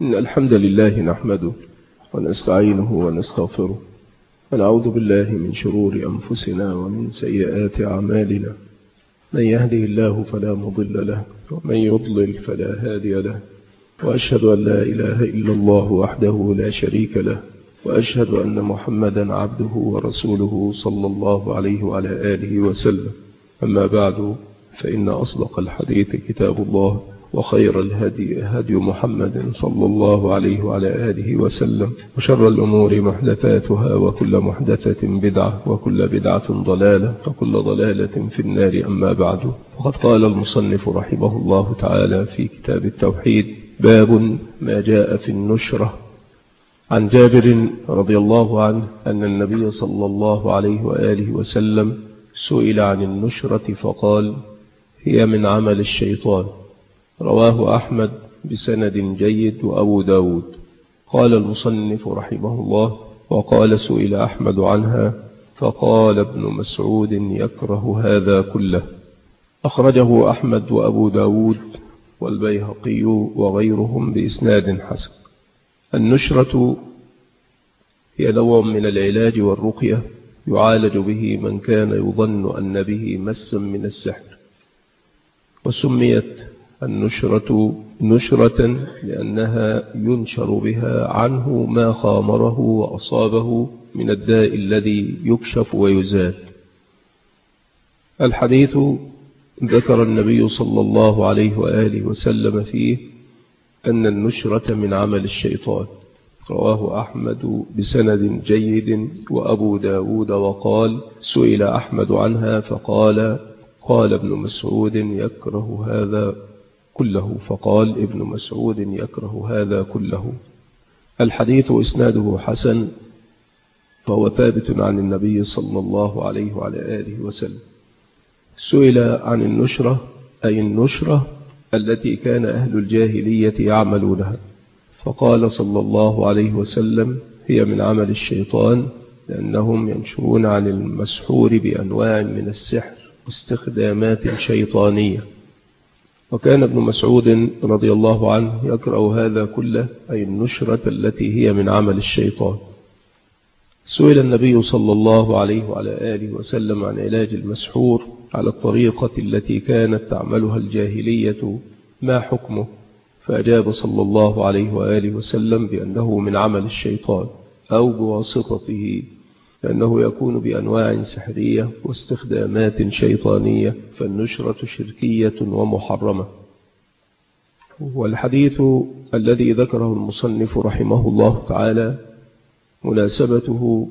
إن الحمد لله نحمده ونستعينه ونستغفره ونعوذ بالله من شرور أنفسنا ومن سيئات أعمالنا. من يهده الله فلا مضل له ومن يضلل فلا هادي له، وأشهد أن لا إله إلا الله وحده لا شريك له، وأشهد أن محمدا عبده ورسوله صلى الله عليه وعلى آله وسلم. أما بعد، فإن أصدق الحديث كتاب الله، وخير الهدي هدي محمد صلى الله عليه وعلى آله وسلم، وشر الأمور محدثاتها، وكل محدثة بدعة، وكل بدعة ضلالة، وكل ضلالة في النار. أما بعد، فقد قال المصنف رحمه الله تعالى في كتاب التوحيد: باب ما جاء في النشرة. عن جابر رضي الله عنه أن النبي صلى الله عليه وآله وسلم سئل عن النشرة فقال: هي من عمل الشيطان. رواه أحمد بسند جيد وأبو داود. قال المصنف رحمه الله: وقال سئل أحمد عنها فقال ابن مسعود: يكره هذا كله. أخرجه أحمد وأبو داود والبيهقي وغيرهم بإسناد حسن. النشرة هي نوع من العلاج والرقية يعالج به من كان يظن أن به مس من السحر، وسميت النشرة نشرة لأنها ينشر بها عنه ما خامره وأصابه من الداء الذي يكشف ويزال. الحديث ذكر النبي صلى الله عليه وآله وسلم فيه أن النشرة من عمل الشيطان. رواه أحمد بسند جيد وأبو داود. وقال: سئل أحمد عنها فقال: قال ابن مسعود: يكره هذا كله. فقال ابن مسعود: يكره هذا كله. الحديث إسناده حسن، فهو ثابت عن النبي صلى الله عليه وعلى آله وسلم. سئل عن النشرة، أي النشرة التي كان أهل الجاهلية يعملونها، فقال صلى الله عليه وسلم: هي من عمل الشيطان، لأنهم ينشرون عن المسحور بأنواع من السحر واستخدامات شيطانية. وكان ابن مسعود رضي الله عنه يكره هذا كله، أي النشرة التي هي من عمل الشيطان. سئل النبي صلى الله عليه وعلى آله وسلم عن علاج المسحور على الطريقة التي كانت تعملها الجاهلية: ما حكمه؟ فأجاب صلى الله عليه وآله وسلم بأنه من عمل الشيطان أو بواسطته، لأنه يكون بأنواع سحرية واستخدامات شيطانية، فالنشرة شركية ومحرمة. والحديث الذي ذكره المصنف رحمه الله تعالى مناسبته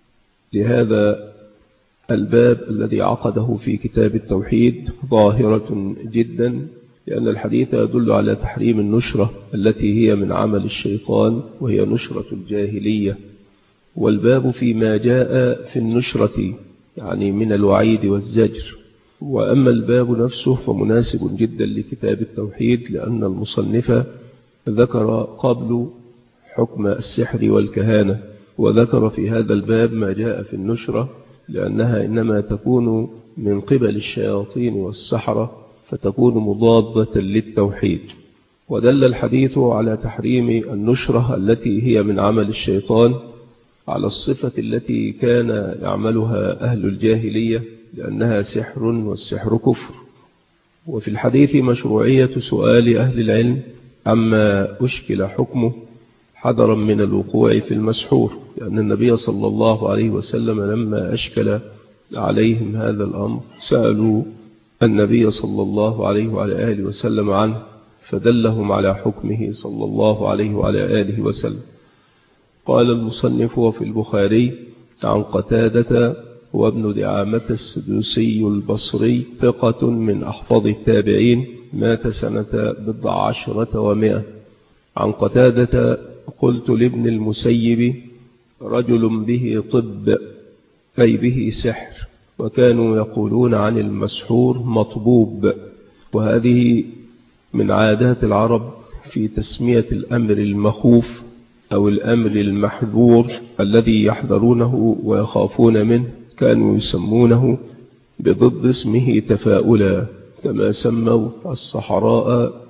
لهذا الباب الذي عقده في كتاب التوحيد ظاهرة جدا، لأن الحديث يدل على تحريم النشرة التي هي من عمل الشيطان، وهي نشرة الجاهلية. والباب فيما جاء في النشرة، يعني من الوعيد والزجر. وأما الباب نفسه فمناسب جدا لكتاب التوحيد، لأن المصنف ذكر قبل حكم السحر والكهانة، وذكر في هذا الباب ما جاء في النشرة، لأنها إنما تكون من قبل الشياطين والسحرة، فتكون مضادة للتوحيد. ودل الحديث على تحريم النشرة التي هي من عمل الشيطان على الصفة التي كان يعملها أهل الجاهلية، لأنها سحر، والسحر كفر. وفي الحديث مشروعية سؤال أهل العلم عما أشكل حكمه حذرا من الوقوع في المسحور، لأن النبي صلى الله عليه وسلم لما أشكل عليهم هذا الأمر سألوا النبي صلى الله عليه وعلى آله وسلم عنه، فدلهم على حكمه صلى الله عليه وعلى آله وسلم. قال المصنف: وفي البخاري عن قتادة وابن دعامة السدوسي البصري ثقة من أحفظ التابعين، مات سنة 14 و100. عن قتادة: قلت لابن المسيب: رجل به طب، أي به سحر، وكانوا يقولون عن المسحور مطبوب. وهذه من عادات العرب في تسمية الأمر المخوف أو الأمر المحذور الذي يحذرونه ويخافون منه، كانوا يسمونه بضد اسمه تفاؤلا، كما سموا الصحراء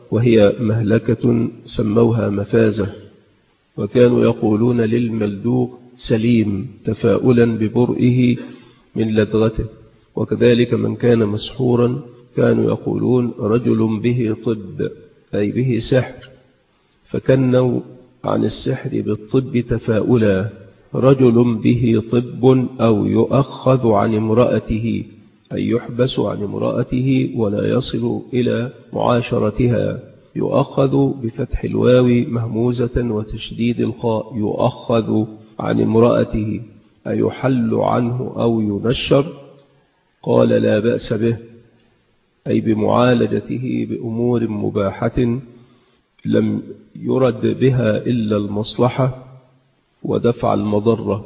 وهي مهلكة سموها مفازة، وكانوا يقولون للملدوغ سليم تفاؤلا ببرئه من لدغته. وكذلك من كان مسحورا كانوا يقولون رجل به طب، أي به سحر، فكنوا عن السحر بالطب تفاؤلا، رجل به طب أو يؤخذ عن امرأته، أي يحبس عن امرأته ولا يصل إلى معاشرتها. يؤخذ بفتح الواو مهموزة وتشديد الخاء، يؤخذ عن امرأته أي يحل عنه أو ينشر. قال لا بأس به، أي بمعالجته بأمور مباحة لم يرد بها إلا المصلحة ودفع المضرة.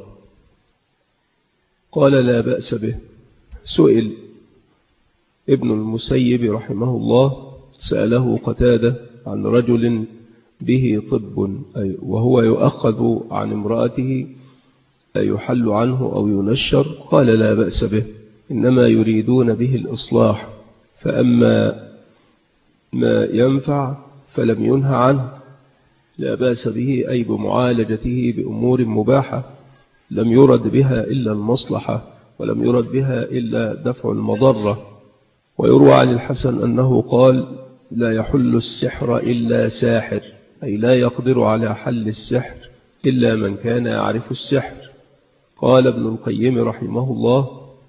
قال لا بأس به. سئل ابن المسيب رحمه الله، سأله قتادة عن رجل به طب وهو يؤخذ عن امرأته أي يحل عنه أو ينشر، قال لا بأس به، إنما يريدون به الإصلاح، فأما ما ينفع فلم ينهى عنه. لا بأس به أي بمعالجته بأمور مباحة لم يرد بها إلا المصلحة ولم يرد بها إلا دفع المضرة. ويروى عن الحسن أنه قال لا يحل السحر إلا ساحر، أي لا يقدر على حل السحر إلا من كان يعرف السحر. قال ابن القيم رحمه الله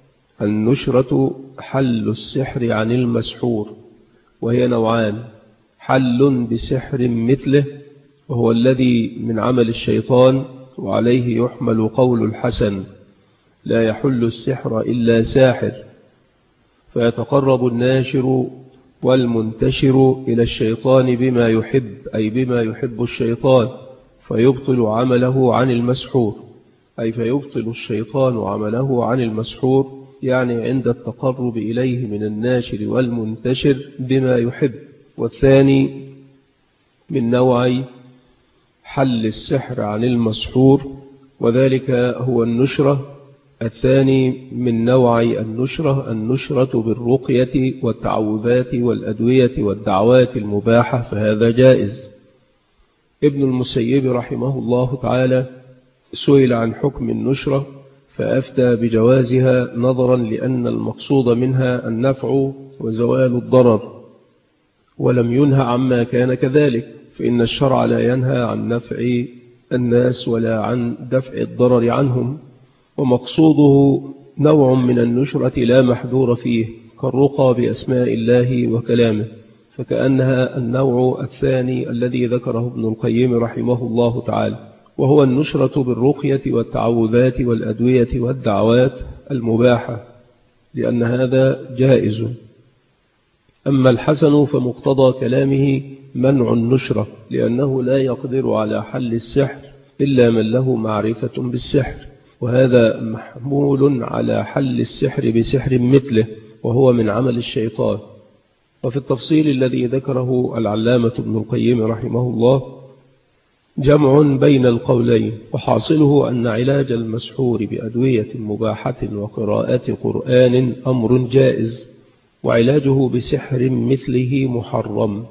النشرة حل السحر عن المسحور، وهي نوعان: حل بسحر مثله وهو الذي من عمل الشيطان، وعليه يحمل قول الحسن لا يحل السحر إلا ساحر، فيتقرب الناشر والمنتشر إلى الشيطان بما يحب، أي بما يحب الشيطان، فيبطل عمله عن المسحور، أي فيبطل الشيطان عمله عن المسحور، يعني عند التقرب إليه من الناشر والمنتشر بما يحب. والثاني من نوع حل السحر عن المسحور، وذلك هو النشرة. الثاني من نوع النشرة بالرقية والتعوذات والأدوية والدعوات المباحة، فهذا جائز. ابن المسيب رحمه الله تعالى سئل عن حكم النشرة فأفتى بجوازها، نظرا لأن المقصود منها النفع وزوال الضرر، ولم ينهى عما كان كذلك، فإن الشرع لا ينهى عن نفع الناس ولا عن دفع الضرر عنهم، ومقصوده نوع من النشرة لا محذور فيه، كالرقى بأسماء الله وكلامه، فكأنها النوع الثاني الذي ذكره ابن القيم رحمه الله تعالى، وهو النشرة بالرقية والتعوذات والأدوية والدعوات المباحة، لأن هذا جائز. أما الحسن فمقتضى كلامه منع النشرة، لأنه لا يقدر على حل السحر إلا من له معرفة بالسحر، وهذا محمول على حل السحر بسحر مثله، وهو من عمل الشيطان. وفي التفصيل الذي ذكره العلامة ابن القيم رحمه الله جمع بين القولين، وحاصله أن علاج المسحور بأدوية مباحة وقراءة قرآن أمر جائز، وعلاجه بسحر مثله محرم.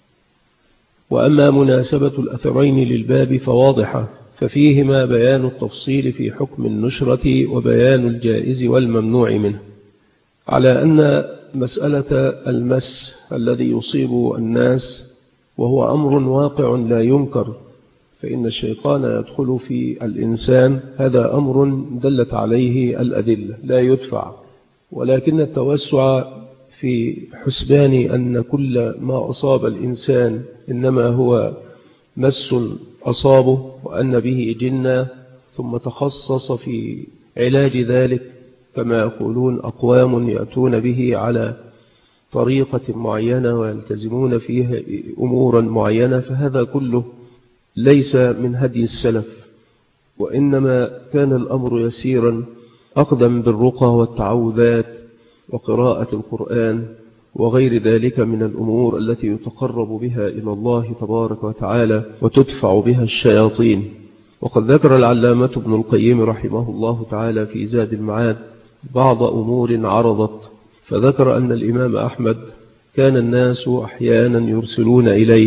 وأما مناسبة الأثرين للباب فواضحة، ففيهما بيان التفصيل في حكم النشرة وبيان الجائز والممنوع منه، على أن مسألة المس الذي يصيب الناس وهو أمر واقع لا ينكر، فإن الشيطان يدخل في الإنسان، هذا أمر دلت عليه الأدلة لا يدفع، ولكن التوسع في حسبان أن كل ما أصاب الإنسان إنما هو مس أصابه وأن به جنة، ثم تخصص في علاج ذلك كما يقولون أقوام يأتون به على طريقة معينة ويلتزمون فيها أمورا معينة، فهذا كله ليس من هدي السلف، وإنما كان الأمر يسيرا أقدم بالرقى والتعوذات وقراءة القرآن وغير ذلك من الأمور التي يتقرب بها إلى الله تبارك وتعالى وتدفع بها الشياطين. وقد ذكر العلامة ابن القيم رحمه الله تعالى في زاد المعاد بعض أمور عرضت، فذكر أن الإمام أحمد كان الناس أحيانا يرسلون إليه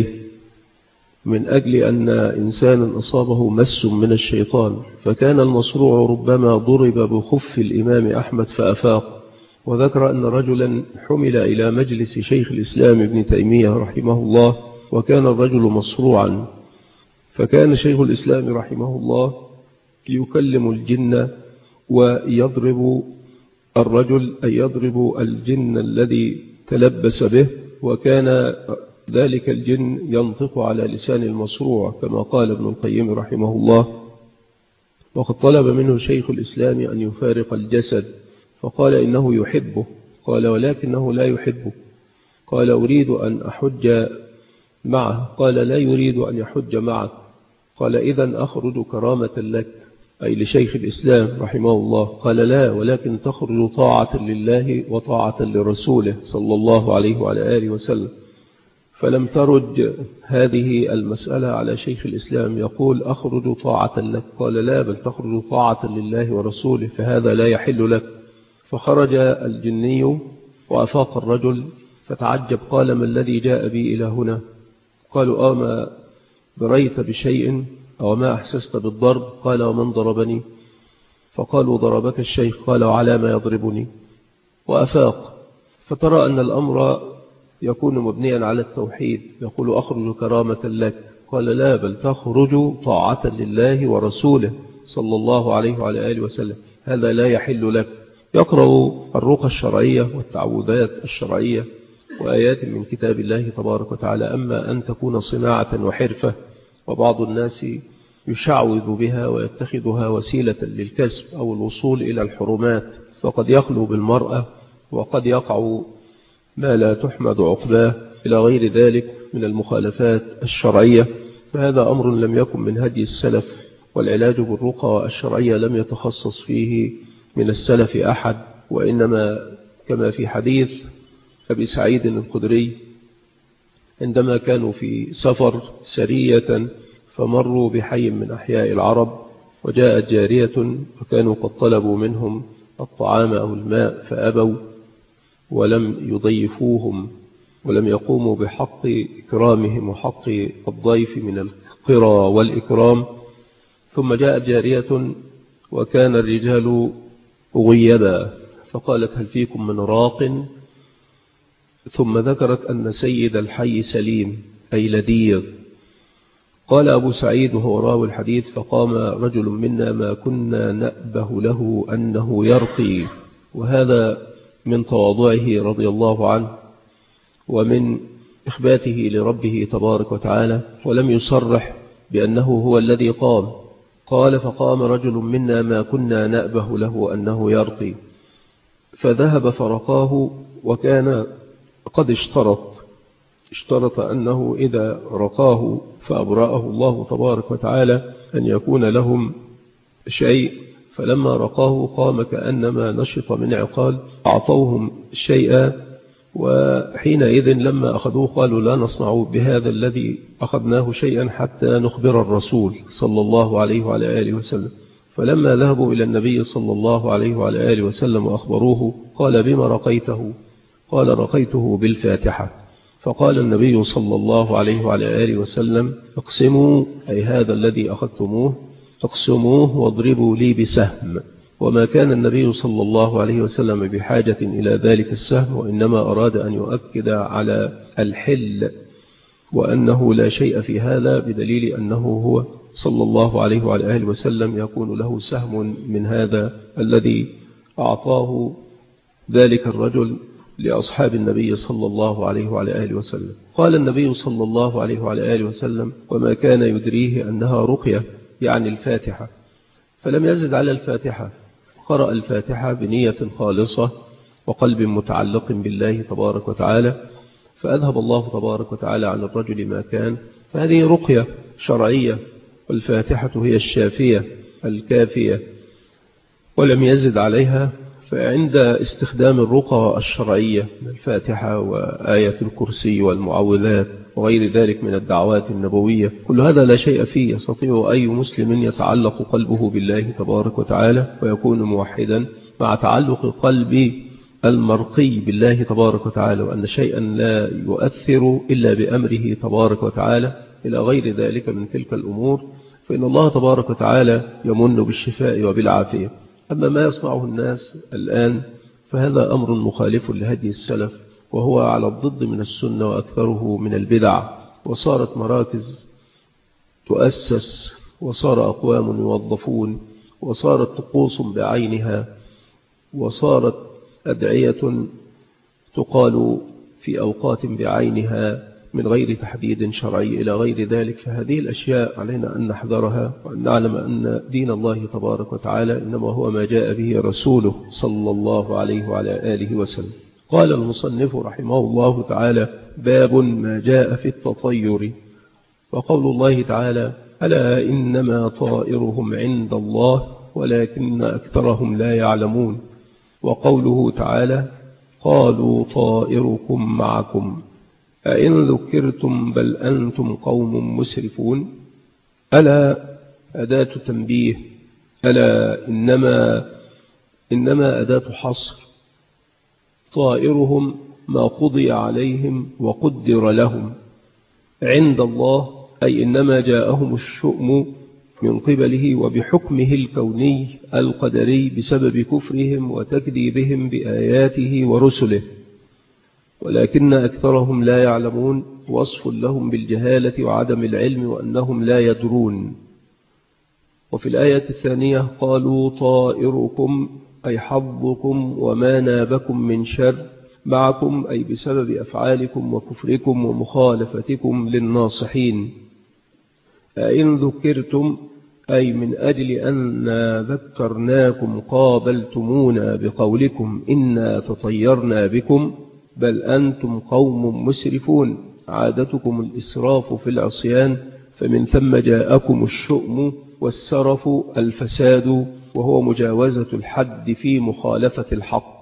من أجل أن إنسانا أصابه مس من الشيطان، فكان المصروع ربما ضرب بخف الإمام أحمد فأفاق. وذكر أن رجلا حمل إلى مجلس شيخ الإسلام ابن تيمية رحمه الله، وكان الرجل مصروعا، فكان شيخ الإسلام رحمه الله يكلم الجن ويضرب الرجل، أي يضرب الجن الذي تلبس به، وكان ذلك الجن ينطق على لسان المصروع كما قال ابن القيم رحمه الله. وقد طلب منه شيخ الإسلام أن يفارق الجسد، فقال إنه يحبه، قال ولكنه لا يحبه. قال أريد أن أحج معه، قال لا يريد أن يحج معك. قال إذن أخرج كرامة لك، أي لشيخ الإسلام رحمه الله. قال لا، ولكن تخرج طاعة لله وطاعة لرسوله صلى الله عليه وعلى آله وسلم. فلم ترج هذه المسألة على شيخ الإسلام، يقول أخرج طاعة لك، قال لا، بل تخرج طاعة لله ورسوله، فهذا لا يحل لك. فخرج الجني وأفاق الرجل فتعجب، قال ما الذي جاء بي إلى هنا؟ قالوا ما دريت بشيء أو ما أحسست بالضرب؟ قال ومن ضربني؟ فقالوا ضربك الشيخ. قال وعلى ما يضربني؟ وأفاق. فترى أن الأمر يكون مبنيا على التوحيد، يقول أخرج كرامة لك، قال لا، بل تخرج طاعة لله ورسوله صلى الله عليه وعلى آله وسلم، هذا لا يحل لك. يقرأ الرقى الشرعية والتعوذات الشرعية وآيات من كتاب الله تبارك وتعالى. أما أن تكون صناعة وحرفة وبعض الناس يشعوذ بها ويتخذها وسيلة للكسب أو الوصول إلى الحرمات، فقد يخلو بالمرأة وقد يقع ما لا تحمد عقباه إلى غير ذلك من المخالفات الشرعية، فهذا أمر لم يكن من هدي السلف. والعلاج بالرقى الشرعية لم يتخصص فيه من السلف أحد، وإنما كما في حديث أبي سعيد الخدري عندما كانوا في سفر سرية فمروا بحي من أحياء العرب، وجاءت جارية وكانوا قد طلبوا منهم الطعام أو الماء فأبوا ولم يضيفوهم ولم يقوموا بحق إكرامهم وحق الضيف من القرى والإكرام. ثم جاءت جارية وكان الرجال غيبا، فقالت هل فيكم من راق؟ ثم ذكرت أن سيد الحي سليم أي لديغ. قال أبو سعيد وهو راوي الحديث فقام رجل منا ما كنا نأبه له أنه يرقي، وهذا من تواضعه رضي الله عنه ومن إخباته لربه تبارك وتعالى، ولم يصرح بأنه هو الذي قام. قال فقام رجل منا ما كنا نأبه له أنه يرقي، فذهب فرقاه، وكان قد اشترط أنه إذا رقاه فأبرأه الله تبارك وتعالى أن يكون لهم شيء. فلما رقاه قام كأنما نشط من عقال، أعطوهم شيئا، وحينئذ لما أخذوه قالوا لا نصنع بهذا الذي أخذناه شيئا حتى نخبر الرسول صلى الله عليه وعلى آله وسلم. فلما ذهبوا إلى النبي صلى الله عليه وعلى آله وسلم وأخبروه قال بما رقيته؟ قال رقيته بالفاتحة. فقال النبي صلى الله عليه وعلى آله وسلم اقسموا، أي هذا الذي أخذتموه اقسموه واضربوا لي بسهم. وما كان النبي صلى الله عليه وسلم بحاجة إلى ذلك السهم، وإنما أراد أن يؤكد على الحل وأنه لا شيء في هذا، بدليل أنه هو صلى الله عليه وعلى آله وسلم يكون له سهم من هذا الذي أعطاه ذلك الرجل لأصحاب النبي صلى الله عليه وعلى آله وسلم. قال النبي صلى الله عليه وعلى آله وسلم وما كان يدريه أنها رقية، يعني الفاتحة، فلم يزد على الفاتحة، قرأ الفاتحة بنية خالصة وقلب متعلق بالله تبارك وتعالى، فأذهب الله تبارك وتعالى عن الرجل ما كان. فهذه رقية شرعية، والفاتحة هي الشافية الكافية، ولم يزد عليها. فعند استخدام الرقى الشرعية من الفاتحة وآية الكرسي والمعوذات وغير ذلك من الدعوات النبوية، كل هذا لا شيء فيه، يستطيع أي مسلم يتعلق قلبه بالله تبارك وتعالى ويكون موحدا مع تعلق قلبي المرقي بالله تبارك وتعالى، وأن شيئا لا يؤثر إلا بأمره تبارك وتعالى إلى غير ذلك من تلك الأمور، فإن الله تبارك وتعالى يمن بالشفاء وبالعافية. أما ما يصنعه الناس الآن فهذا أمر مخالف لهدي السلف، وهو على الضد من السنة وأكثره من البدع، وصارت مراكز تؤسس، وصار أقوام يوظفون، وصارت طقوس بعينها، وصارت أدعية تقال في أوقات بعينها من غير تحديد شرعي إلى غير ذلك. فهذه الأشياء علينا أن نحذرها، وأن نعلم أن دين الله تبارك وتعالى إنما هو ما جاء به رسوله صلى الله عليه وعلى آله وسلم. قال المصنف رحمه الله تعالى: باب ما جاء في التطير. وقول الله تعالى: ألا إنما طائرهم عند الله ولكن أكثرهم لا يعلمون. وقوله تعالى: قالوا طائركم معكم أئن ذكرتم بل أنتم قوم مسرفون. ألا أداة تنبيه، ألا إنما أداة حصر. طائرهم ما قضي عليهم وقدر لهم. عند الله أي إنما جاءهم الشؤم من قبله وبحكمه الكوني القدري بسبب كفرهم وتكذيبهم بآياته ورسله، ولكن أكثرهم لا يعلمون، وصف لهم بالجهالة وعدم العلم وأنهم لا يدرون. وفي الآية الثانية: قالوا طائركم أي حظكم وما نابكم من شر معكم، أي بسبب أفعالكم وكفركم ومخالفتكم للناصحين. أئن ذكرتم أي من أجل أن ذكرناكم قابلتمونا بقولكم إنا تطيرنا بكم، بل أنتم قوم مسرفون، عادتكم الإسراف في العصيان، فمن ثم جاءكم الشؤم والسرف الفساد، وهو مجاوزة الحد في مخالفة الحق.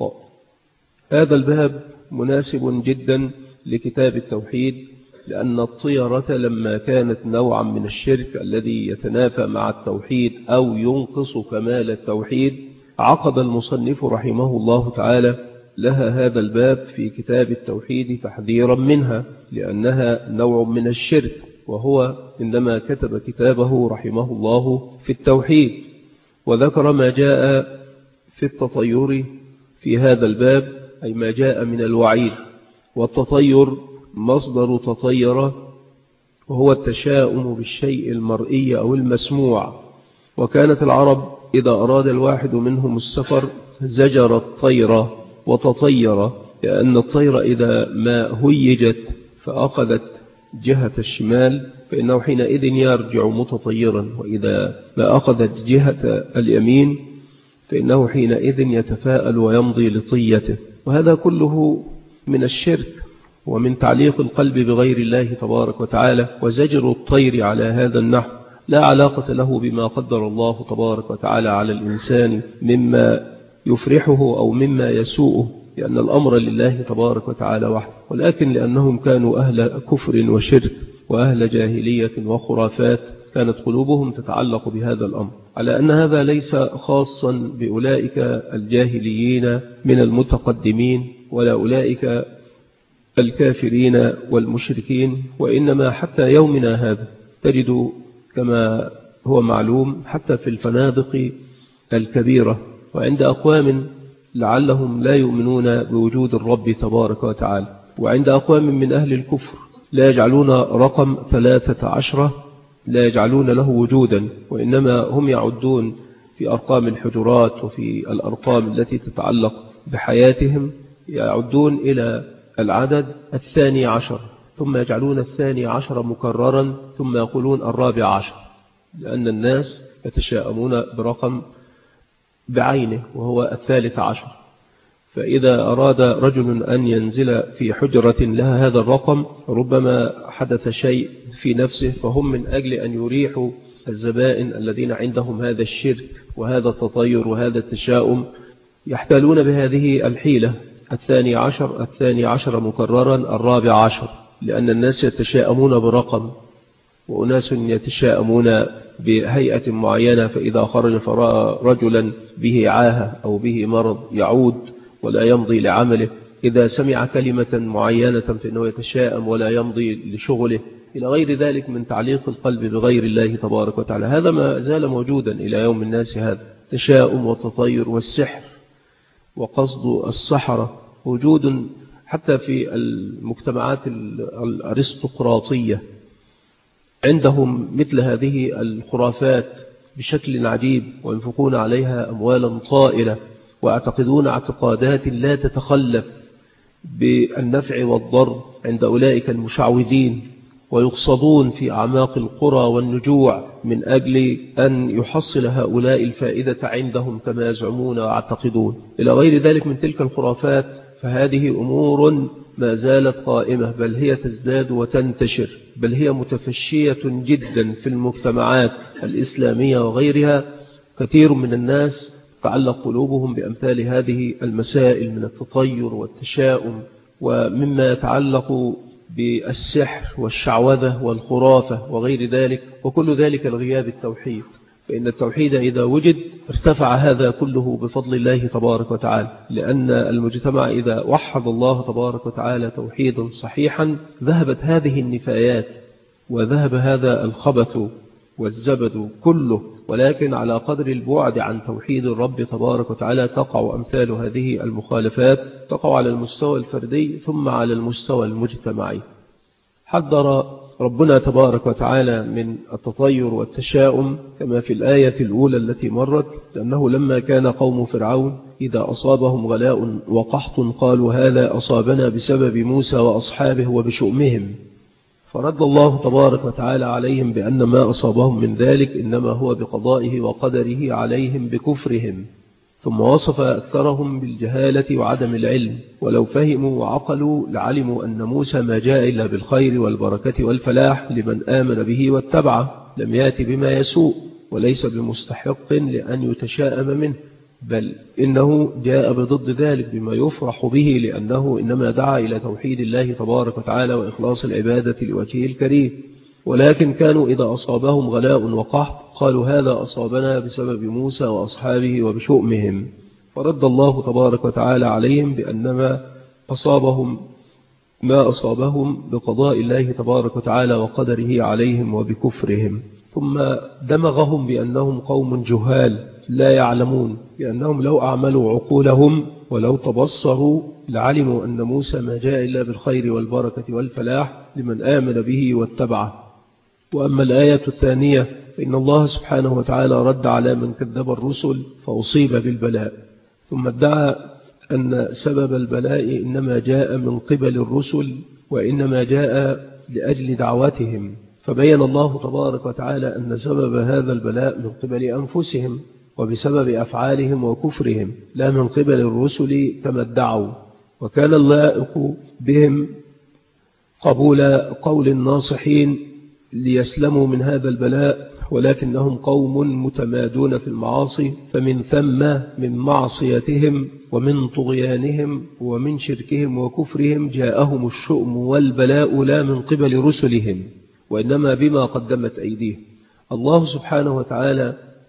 هذا الباب مناسب جدا لكتاب التوحيد، لأن الطيرة لما كانت نوعا من الشرك الذي يتنافى مع التوحيد أو ينقص كمال التوحيد، عقد المصنف رحمه الله تعالى لها هذا الباب في كتاب التوحيد تحذيرا منها، لأنها نوع من الشرك، وهو إنما كتب كتابه رحمه الله في التوحيد. وذكر ما جاء في التطير في هذا الباب، أي ما جاء من الوعيد. والتطير مصدر تطير، وهو التشاؤم بالشيء المرئي أو المسموع. وكانت العرب إذا أراد الواحد منهم السفر زجر الطير وتطير، لأن الطير إذا ما هيجت فأخذت جهة الشمال فإنه حينئذ يرجع متطيرا، وإذا ما أخذت جهة اليمين فإنه حينئذ يتفاءل ويمضي لطيته. وهذا كله من الشرك ومن تعليق القلب بغير الله تبارك وتعالى. وزجر الطير على هذا النحو لا علاقة له بما قدر الله تبارك وتعالى على الإنسان مما يفرحه أو مما يسوءه، لأن الأمر لله تبارك وتعالى وحده، ولكن لأنهم كانوا أهل كفر وشرك وأهل جاهلية وخرافات كانت قلوبهم تتعلق بهذا الأمر، على أن هذا ليس خاصا بأولئك الجاهليين من المتقدمين ولا أولئك الكافرين والمشركين، وإنما حتى يومنا هذا تجد كما هو معلوم حتى في الفنادق الكبيرة وعند أقوام لعلهم لا يؤمنون بوجود الرب تبارك وتعالى، وعند أقوام من أهل الكفر لا يجعلون رقم 13 لا يجعلون له وجودا، وإنما هم يعدون في أرقام الحجرات وفي الأرقام التي تتعلق بحياتهم، يعدون إلى العدد 12 ثم يجعلون 12 مكررا ثم يقولون 14، لأن الناس يتشاءمون برقم بعينه وهو 13. فإذا أراد رجل أن ينزل في حجرة لها هذا الرقم ربما حدث شيء في نفسه، فهم من أجل أن يريحوا الزبائن الذين عندهم هذا الشرك وهذا التطير وهذا التشاؤم يحتالون بهذه الحيلة 12 مكررا 14، لأن الناس يتشاءمون برقم وأناس يتشاءمون بهيئة معينة، فإذا خرج فرأى رجلا به عاهة أو به مرض يعود ولا يمضي لعمله، إذا سمع كلمة معينة فإنه يتشائم ولا يمضي لشغله، إلى غير ذلك من تعليق القلب بغير الله تبارك وتعالى. هذا ما زال موجودا إلى يوم الناس، هذا التشاؤم والتطير والسحر وقصد السحرة موجود حتى في المجتمعات الأرستقراطية، عندهم مثل هذه الخرافات بشكل عجيب، وينفقون عليها أموالا طائلة، ويعتقدون اعتقادات لا تتخلف بالنفع والضر عند أولئك المشعوذين، ويقصدون في أعماق القرى والنجوع من أجل أن يحصل هؤلاء الفائدة عندهم كما يزعمون ويعتقدون. إلى غير ذلك من تلك الخرافات، فهذه أمور ما زالت قائمة، بل هي تزداد وتنتشر، بل هي متفشية جدا في المجتمعات الإسلامية وغيرها. كثير من الناس تعلق قلوبهم بأمثال هذه المسائل من التطير والتشاؤم، ومما يتعلق بالسحر والشعوذة والخرافة وغير ذلك، وكل ذلك لغياب التوحيد. فإن التوحيد إذا وجد ارتفع هذا كله بفضل الله تبارك وتعالى، لأن المجتمع إذا وحد الله تبارك وتعالى توحيدا صحيحا ذهبت هذه النفايات وذهب هذا الخبث والزبد كله. ولكن على قدر البعد عن توحيد الرب تبارك وتعالى تقع أمثال هذه المخالفات، تقع على المستوى الفردي ثم على المستوى المجتمعي. حذر ربنا تبارك وتعالى من التطير والتشاؤم كما في الآية الأولى التي مرت، أنه لما كان قوم فرعون إذا أصابهم غلاء وقحط قالوا هذا أصابنا بسبب موسى وأصحابه وبشؤمهم، فرد الله تبارك وتعالى عليهم بأن ما أصابهم من ذلك إنما هو بقضائه وقدره عليهم بكفرهم، ثم وصف أكثرهم بالجهالة وعدم العلم، ولو فهموا وعقلوا لعلموا أن موسى ما جاء إلا بالخير والبركة والفلاح لمن آمن به واتبعه، لم يأتي بما يسوء وليس بمستحق لأن يتشاءم منه، بل إنه جاء بضد ذلك بما يفرح به، لأنه إنما دعا إلى توحيد الله تبارك وتعالى وإخلاص العبادة لوجهه الكريم. ولكن كانوا إذا أصابهم غلاء وقحط قالوا هذا أصابنا بسبب موسى وأصحابه وبشؤمهم، فرد الله تبارك وتعالى عليهم بأنما أصابهم ما أصابهم بقضاء الله تبارك وتعالى وقدره عليهم وبكفرهم، ثم دمغهم بأنهم قوم جهال لا يعلمون، لأنهم لو أعملوا عقولهم ولو تبصروا لعلموا أن موسى ما جاء إلا بالخير والبركة والفلاح لمن آمن به واتبعه. وأما الآية الثانية فإن الله سبحانه وتعالى رد على من كذب الرسل فأصيب بالبلاء، ثم ادعى أن سبب البلاء إنما جاء من قبل الرسل وإنما جاء لأجل دعوتهم، فبين الله تبارك وتعالى أن سبب هذا البلاء من قبل أنفسهم وبسبب أفعالهم وكفرهم لا من قبل الرسل كما ادعوا. وكان اللائق بهم قبول قول الناصحين ليسلموا من هذا البلاء، ولكنهم قوم متمادون في المعاصي، فمن ثم من معصيتهم ومن طغيانهم ومن شركهم وكفرهم جاءهم الشؤم والبلاء لا من قبل رسلهم وإنما بما قدمت أيديهم. الله سبحانه وتعالى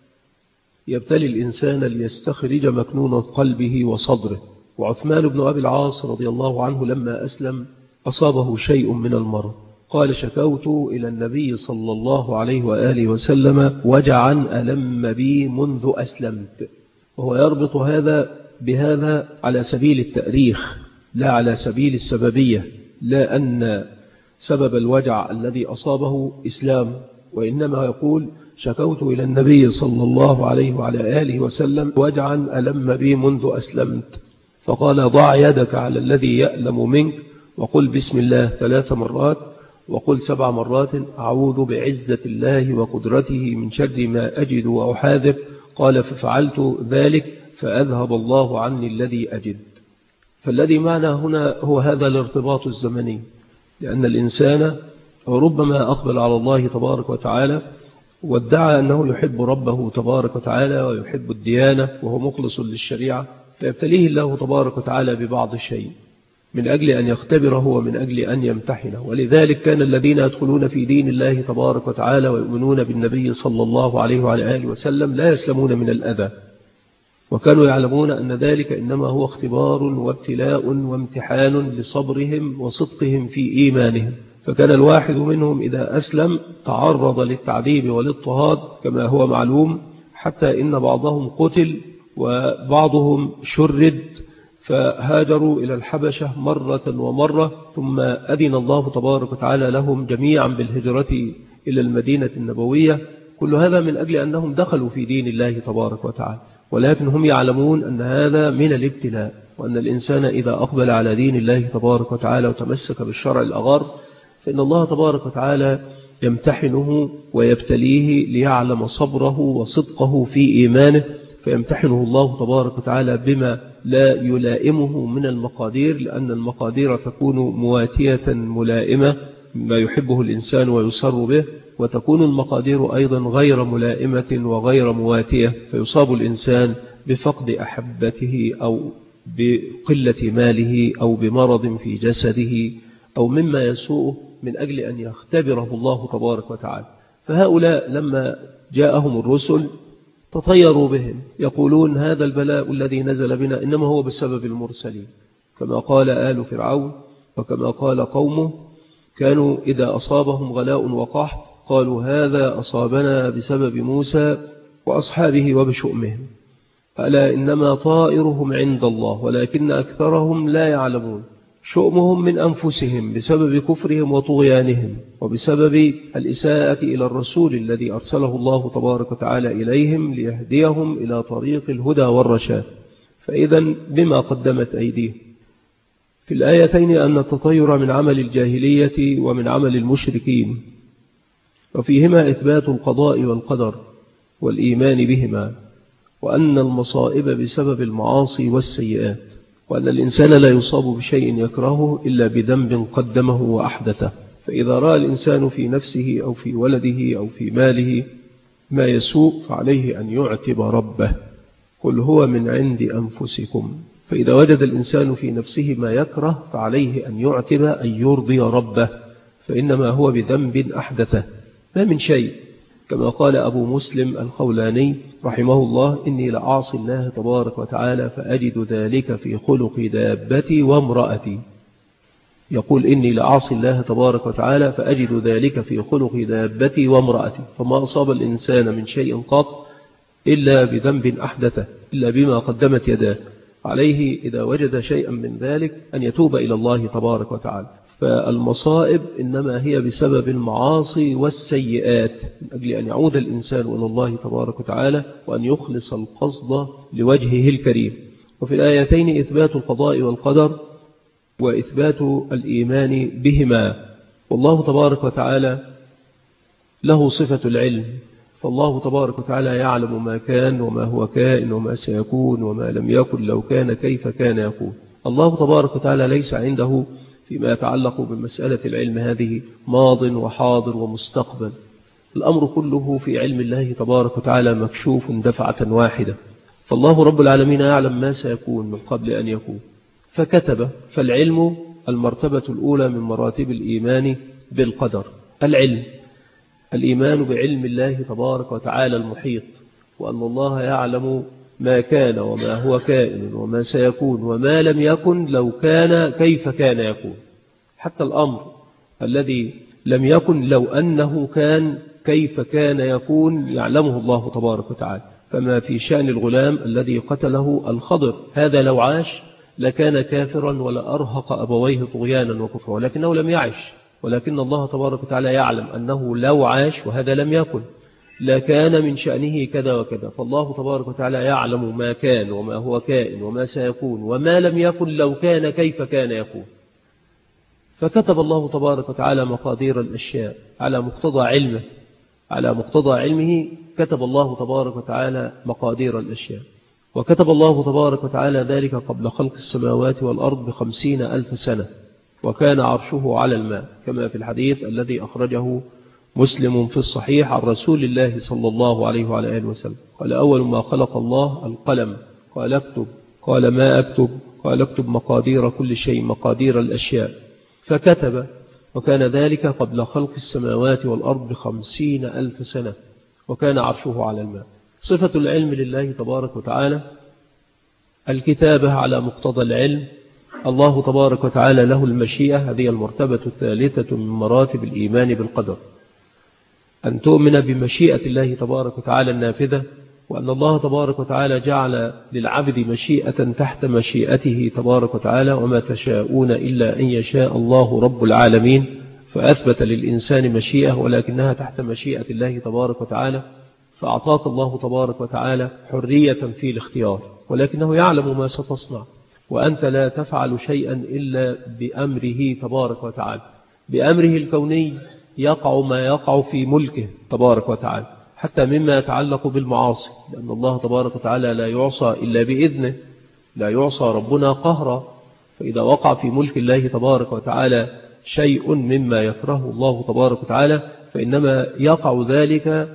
يبتلي الإنسان ليستخرج مكنون قلبه وصدره. وعثمان بن أبي العاص رضي الله عنه لما أسلم أصابه شيء من المرض، قال شكوت إلى النبي صلى الله عليه وآله وسلم وجعا ألم بي منذ أسلمت، وهو يربط هذا بهذا على سبيل التأريخ لا على سبيل السببية، لا أن سبب الوجع الذي أصابه إسلام، وإنما يقول شكوت إلى النبي صلى الله عليه وعلى آله وسلم وجعا ألم بي منذ أسلمت، فقال ضع يدك على الذي يألم منك وقل بسم الله 3 مرات وقل 7 مرات أعوذ بعزة الله وقدرته من شر ما أجد وأحاذر. قال ففعلت ذلك فأذهب الله عني الذي أجد. فالذي معنا هنا هو هذا الارتباط الزمني، لأن الإنسان ربما أقبل على الله تبارك وتعالى وادعى أنه يحب ربه تبارك وتعالى ويحب الديانة وهو مخلص للشريعة، فيبتليه الله تبارك وتعالى ببعض الشيء من أجل أن يختبره ومن أجل أن يمتحنه. ولذلك كان الذين يدخلون في دين الله تبارك وتعالى ويؤمنون بالنبي صلى الله عليه وعلى آله وسلم لا يسلمون من الأذى، وكانوا يعلمون أن ذلك إنما هو اختبار وابتلاء وامتحان لصبرهم وصدقهم في إيمانهم. فكان الواحد منهم إذا أسلم تعرض للتعذيب والاضطهاد كما هو معلوم، حتى إن بعضهم قتل وبعضهم شرد، فهاجروا إلى الحبشة مرة ومرة، ثم أذن الله تبارك وتعالى لهم جميعا بالهجرة إلى المدينة النبوية. كل هذا من أجل أنهم دخلوا في دين الله تبارك وتعالى، ولكن هم يعلمون أن هذا من الابتلاء، وأن الإنسان إذا أقبل على دين الله تبارك وتعالى وتمسك بالشرع الأغر فإن الله تبارك وتعالى يمتحنه ويبتليه ليعلم صبره وصدقه في إيمانه، فيمتحنه الله تبارك وتعالى بما لا يلائمه من المقادير، لأن المقادير تكون مواتية ملائمة ما يحبه الإنسان ويسر به، وتكون المقادير أيضا غير ملائمة وغير مواتية، فيصاب الإنسان بفقد أحبته أو بقلة ماله أو بمرض في جسده أو مما يسوءه من أجل أن يختبره الله تبارك وتعالى. فهؤلاء لما جاءهم الرسل تطيروا بهم، يقولون هذا البلاء الذي نزل بنا إنما هو بسبب المرسلين، كما قال آل فرعون وكما قال قومه، كانوا إذا أصابهم غلاء وقحط قالوا هذا أصابنا بسبب موسى وأصحابه وبشؤمهم، ألا إنما طائرهم عند الله ولكن أكثرهم لا يعلمون. شؤمهم من أنفسهم بسبب كفرهم وطغيانهم وبسبب الإساءة إلى الرسول الذي أرسله الله تبارك وتعالى إليهم ليهديهم إلى طريق الهدى والرشاد. فإذا بما قدمت أيديهم في الآيتين أن التطير من عمل الجاهلية ومن عمل المشركين، وفيهما إثبات القضاء والقدر والإيمان بهما، وأن المصائب بسبب المعاصي والسيئات، وأن الإنسان لا يصاب بشيء يكرهه إلا بذنب قدمه وأحدثه. فإذا رأى الإنسان في نفسه أو في ولده أو في ماله ما يسوء فعليه أن يعتب ربه، قل هو من عند أنفسكم. فإذا وجد الإنسان في نفسه ما يكره فعليه أن يعتب أن يرضي ربه، فإنما هو بذنب أحدثه ما من شيء، كما قال أبو مسلم الخولاني رحمه الله إني لأعصي الله تبارك وتعالى فأجد ذلك في خلق دابتي وامرأتي. يقول إني لأعصي الله تبارك وتعالى فأجد ذلك في خلق دابتي وامرأتي، فما أصاب الإنسان من شيء قط إلا بذنب أحدثه، إلا بما قدمت يداه، عليه إذا وجد شيئا من ذلك أن يتوب إلى الله تبارك وتعالى. فالمصائب إنما هي بسبب المعاصي والسيئات، من أجل أن يعود الإنسان إلى الله تبارك وتعالى وأن يخلص القصد لوجهه الكريم. وفي الآيتين إثبات القضاء والقدر وإثبات الإيمان بهما. والله تبارك وتعالى له صفة العلم، فالله تبارك وتعالى يعلم ما كان وما هو كائن وما سيكون وما لم يكن لو كان كيف كان يكون. الله تبارك وتعالى ليس عنده فيما يتعلق بمسألة العلم هذه ماض وحاضر ومستقبل، الأمر كله في علم الله تبارك وتعالى مكشوف دفعة واحدة. فالله رب العالمين يعلم ما سيكون من قبل أن يكون فكتب. فالعلم المرتبة الأولى من مراتب الإيمان بالقدر، العلم، الإيمان بعلم الله تبارك وتعالى المحيط، وأن الله يعلم ما كان وما هو كائن وما سيكون وما لم يكن لو كان كيف كان يكون. حتى الأمر الذي لم يكن لو أنه كان كيف كان يكون يعلمه الله تبارك وتعالى. فما في شأن الغلام الذي قتله الخضر، هذا لو عاش لكان كافرا ولا أرهق أبويه طغيانا وكفرا، ولكنه لم يعش، ولكن الله تبارك وتعالى يعلم أنه لو عاش وهذا لم يكن لكان من شأنه كذا وكذا. فالله تبارك وتعالى يعلم ما كان وما هو كائن وما سيكون وما لم يكن لو كان كيف كان يكون. فكتب الله تبارك وتعالى مقادير الأشياء على مقتضى علمه، على مقتضى علمه كتب الله تبارك وتعالى مقادير الأشياء. وكتب الله تبارك وتعالى ذلك قبل خلق السماوات والأرض ب50,000 سنة، وكان عرشه على الماء، كما في الحديث الذي أخرجه مسلم في الصحيح عن رسول الله صلى الله عليه وعلى آله وسلم قال أول ما خلق الله القلم، قال اكتب، قال ما أكتب، قال اكتب مقادير كل شيء، مقادير الأشياء، فكتب. وكان ذلك قبل خلق السماوات والأرض ب50,000 سنة، وكان عرشه على الماء. صفة العلم لله تبارك وتعالى الكتابة على مقتضى العلم. الله تبارك وتعالى له المشيئة، هذه المرتبة الثالثة من مراتب الإيمان بالقدر، أن تؤمن بمشيئة الله تبارك وتعالى النافذة، وأن الله تبارك وتعالى جعل للعبد مشيئة تحت مشيئته تبارك وتعالى، وما تشاءون إلا أن يشاء الله رب العالمين. فأثبت للإنسان مشيئة ولكنها تحت مشيئة الله تبارك وتعالى، فأعطاك الله تبارك وتعالى حرية في الاختيار، ولكنه يعلم ما ستصنع، وأنت لا تفعل شيئا إلا بأمره تبارك وتعالى. بأمره الكوني يقع ما يقع في ملكه تبارك وتعالى، حتى مما يتعلق بالمعاصي، لأن الله تبارك وتعالى لا يعصى إلا بإذنه، لا يعصى ربنا قهرا. فإذا وقع في ملك الله تبارك وتعالى شيء مما يكره الله تبارك وتعالى فإنما يقع ذلك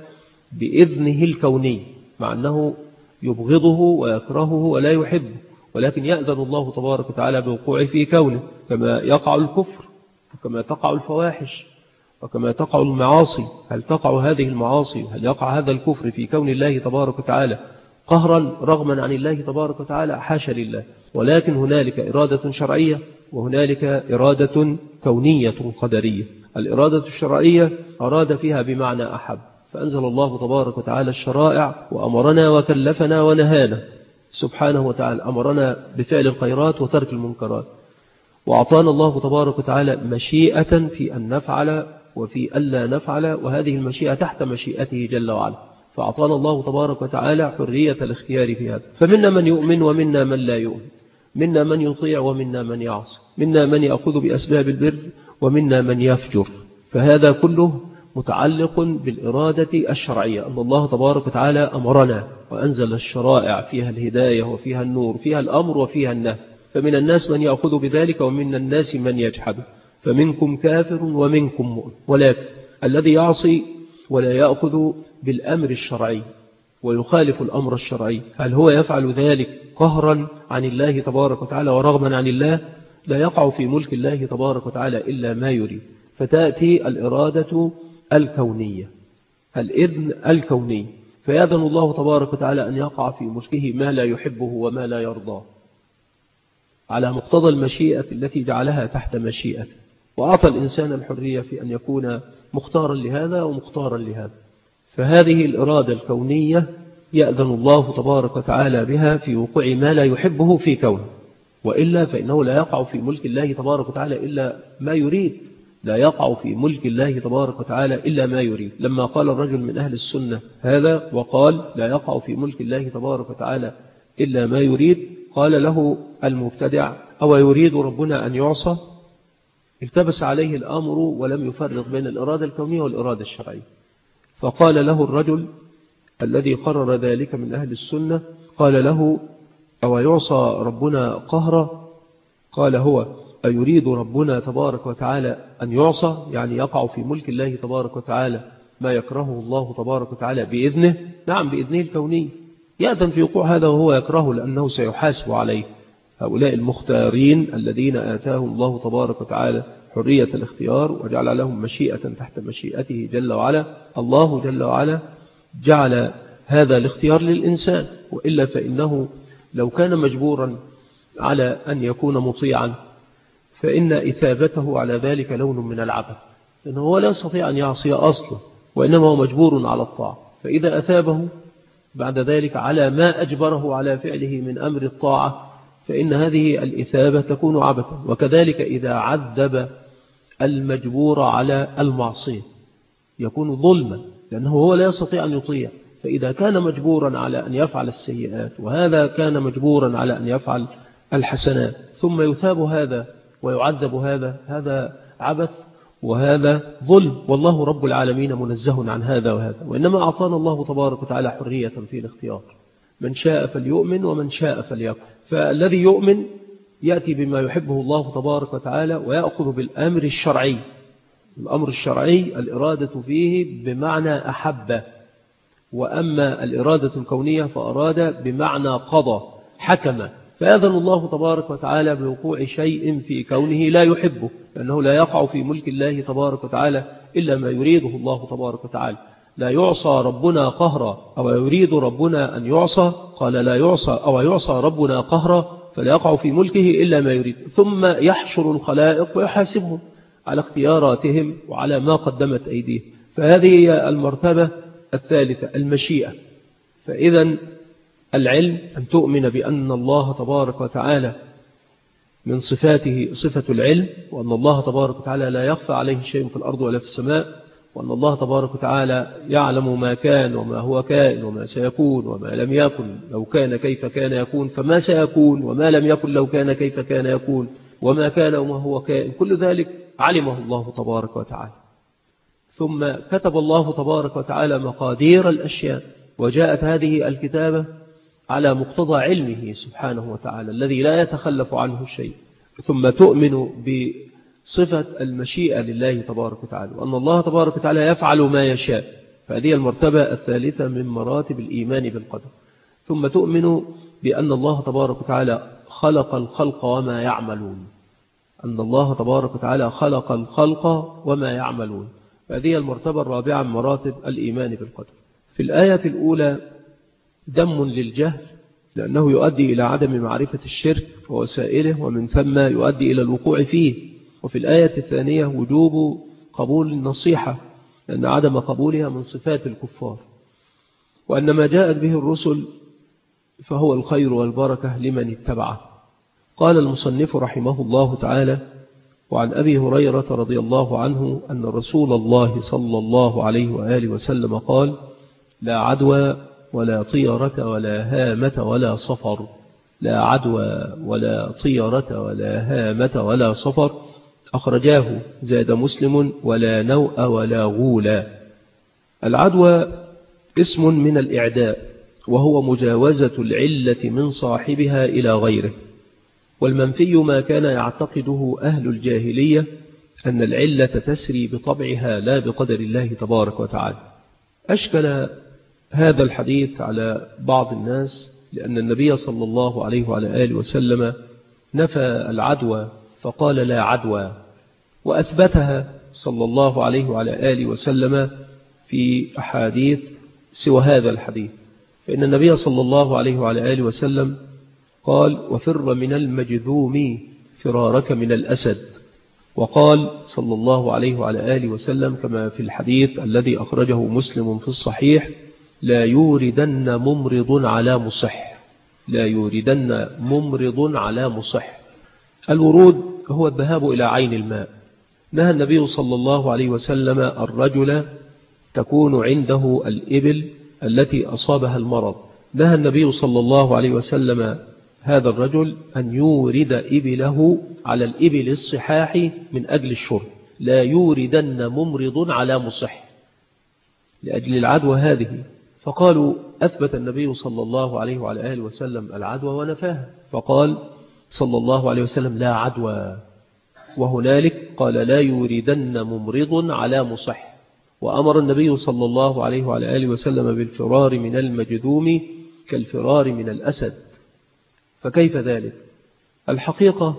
بإذنه الكوني، مع أنه يبغضه ويكرهه ولا يحبه، ولكن يأذن الله تبارك وتعالى بوقوعه في كونه، كما يقع الكفر وكما تقع الفواحش وكما تقع المعاصي. هل تقع هذه المعاصي، هل يقع هذا الكفر في كون الله تبارك وتعالى قهرا رغما عن الله تبارك وتعالى؟ حاشا لله. ولكن هنالك إرادة شرعية وهنالك إرادة كونية قدرية. الإرادة الشرعية أراد فيها بمعنى أحب، فأنزل الله تبارك وتعالى الشرائع وأمرنا وكلفنا ونهانا سبحانه وتعالى، أمرنا بفعل الخيرات وترك المنكرات، وأعطانا الله تبارك وتعالى مشيئة في أن نفعل وفي ألا نفعل، وهذه المشيئة تحت مشيئته جل وعلا. فأعطانا الله تبارك وتعالى حرية الاختيار في هذا، فمنا من يؤمن ومنا من لا يؤمن، منا من يطيع ومنا من يعصي، منا من يأخذ بأسباب البر ومنا من يفجر. فهذا كله متعلق بالإرادة الشرعية، أن الله تبارك وتعالى أمرنا وأنزل الشرائع فيها الهداية وفيها النور، فيها الأمر وفيها النهي. فمن الناس من يأخذ بذلك ومن الناس من يجحد، فمنكم كافر ومنكم مؤمن. ولكن الذي يعصي ولا يأخذ بالأمر الشرعي ويخالف الأمر الشرعي، هل هو يفعل ذلك قهرا عن الله تبارك وتعالى ورغما عن الله؟ لا يقع في ملك الله تبارك وتعالى إلا ما يريد. فتأتي الإرادة الكونية، الإذن الكوني، فيأذن الله تبارك وتعالى أن يقع في ملكه ما لا يحبه وما لا يرضاه على مقتضى المشيئة التي جعلها تحت مشيئته، وأعطى الإنسان الحرية في أن يكون مختارا لهذا ومختارا لهذا. فهذه الإرادة الكونية يأذن الله تبارك وتعالى بها في وقوع ما لا يحبه في كونه، وإلا فإنه لا يقع في ملك الله تبارك وتعالى إلا ما يريد، لا يقع في ملك الله تبارك وتعالى إلا ما يريد. لما قال الرجل من أهل السنة هذا وقال لا يقع في ملك الله تبارك وتعالى إلا ما يريد، قال له المبتدع: أو يريد ربنا أن يعصى؟ التبس عليه الأمر ولم يفرق بين الإرادة الكونية والإرادة الشرعية. فقال له الرجل الذي قرر ذلك من أهل السنة، قال له: أو يعصى ربنا قهرا؟ قال هو: أيريد ربنا تبارك وتعالى أن يعصى، يعني يقع في ملك الله تبارك وتعالى ما يكرهه الله تبارك وتعالى بإذنه؟ نعم، بإذنه الكوني يأذن في وقوع هذا وهو يكرهه، لأنه سيحاسب عليه. هؤلاء المختارين الذين آتاهم الله تبارك وتعالى حرية الاختيار وجعل لهم مشيئة تحت مشيئته جل وعلا، الله جل وعلا جعل هذا الاختيار للإنسان، وإلا فإنه لو كان مجبورا على أن يكون مطيعا فإن إثابته على ذلك لون من العبث، لأنه هو لا يستطيع أن يعصي أصلا، وإنما هو مجبور على الطاعة. فإذا أثابه بعد ذلك على ما أجبره على فعله من أمر الطاعة فإن هذه الإثابة تكون عبثا. وكذلك إذا عذب المجبور على المعصية يكون ظلما، لأنه هو لا يستطيع أن يطيع. فإذا كان مجبورا على أن يفعل السيئات وهذا كان مجبورا على أن يفعل الحسنات ثم يثاب هذا ويعذب هذا، هذا عبث وهذا ظلم، والله رب العالمين منزه عن هذا وهذا. وإنما أعطانا الله تبارك وتعالى حرية في الاختيار، من شاء فليؤمن ومن شاء فليكفر. فالذي يؤمن يأتي بما يحبه الله تبارك وتعالى ويأخذ بالأمر الشرعي. الأمر الشرعي الإرادة فيه بمعنى أحب، وأما الإرادة الكونية فأراد بمعنى قضى حكم. فأذن الله تبارك وتعالى بوقوع شيء في كونه لا يحبه، لأنه لا يقع في ملك الله تبارك وتعالى إلا ما يريده الله تبارك وتعالى. لا يعصى ربنا قهرا أو يريد ربنا أن يعصى؟ قال لا يعصى أو يعصى ربنا قهرا فلا يقع في ملكه إلا ما يريد، ثم يحشر الخلائق ويحاسبهم على اختياراتهم وعلى ما قدمت أيديهم. فهذه هي المرتبة الثالثة، المشيئة. فإذا العلم أن تؤمن بأن الله تبارك وتعالى من صفاته صفة العلم، وأن الله تبارك وتعالى لا يخفى عليه شيء في الأرض ولا في السماء، وأن الله تبارك وتعالى يعلم ما كان وما هو كائن وما سيكون وما لم يكن، لو كان كيف كان يكون، فما سيكون، وما لم يكن لو كان كيف كان يكون، وما كان وما هو كائن، كل ذلك علمه الله تبارك وتعالى. ثم كتب الله تبارك وتعالى مقادير الأشياء، وجاءت هذه الكتابة على مقتضى علمه سبحانه وتعالى الذي لا يتخلف عنه شيء. ثم تؤمن بصفة المشيئة لله تبارك وتعالى، وأن الله تبارك وتعالى يفعل ما يشاء، فهذه المرتبة الثالثة من مراتب الإيمان بالقدر. ثم تؤمن بأن الله تبارك وتعالى خلق الخلق وما يعملون، أن الله تبارك وتعالى خلق الخلق وما يعملون، فهذه المرتبة الرابعة من مراتب الإيمان بالقدر. في الآية الأولى ذم للجهل لأنه يؤدي إلى عدم معرفة الشرك ووسائله، ومن ثم يؤدي إلى الوقوع فيه. وفي الآية الثانية وجوب قبول النصيحة لأن عدم قبولها من صفات الكفار، وأن ما جاءت به الرسل فهو الخير والبركة لمن اتبعه. قال المصنف رحمه الله تعالى: وعن أبي هريرة رضي الله عنه أن رسول الله صلى الله عليه وآله وسلم قال: لا عدوى ولا طيرة ولا هامة ولا صفر. لا عدوى ولا طيرة ولا هامة ولا صفر، أخرجاه، زاد مسلم: ولا نوء ولا غولا. العدوى اسم من الإعداء، وهو مجاوزة العلة من صاحبها إلى غيره. والمنفي ما كان يعتقده أهل الجاهلية أن العلة تسري بطبعها لا بقدر الله تبارك وتعالى. أشكل هذا الحديث على بعض الناس لأن النبي صلى الله عليه وعلى آله وسلم نفى العدوى فقال لا عدوى، وأثبتها صلى الله عليه وعلى آله وسلم في أحاديث سوى هذا الحديث. فإن النبي صلى الله عليه وعلى آله وسلم قال: وفر من المجذوم فرارك من الأسد. وقال صلى الله عليه وعلى آله وسلم كما في الحديث الذي أخرجه مسلم في الصحيح: لا يوردن ممرض على مصح. لا يوردن ممرض على مصح. الورود هو الذهاب إلى عين الماء. نهى النبي صلى الله عليه وسلم الرجل تكون عنده الإبل التي أصابها المرض، نهى النبي صلى الله عليه وسلم هذا الرجل أن يورد إبله على الإبل الصحاح من أجل الشرب. لا يوردن ممرض على مصح لأجل العدوى هذه. فقالوا أثبت النبي صلى الله عليه وعلى آله وسلم العدوى ونفاها، فقال صلى الله عليه وسلم: لا عدوى. وهنالك قال: لا يوردن ممرض على مصح. وأمر النبي صلى الله عليه وعلى آله وسلم بالفرار من المجذوم كالفرار من الأسد. فكيف ذلك؟ الحقيقة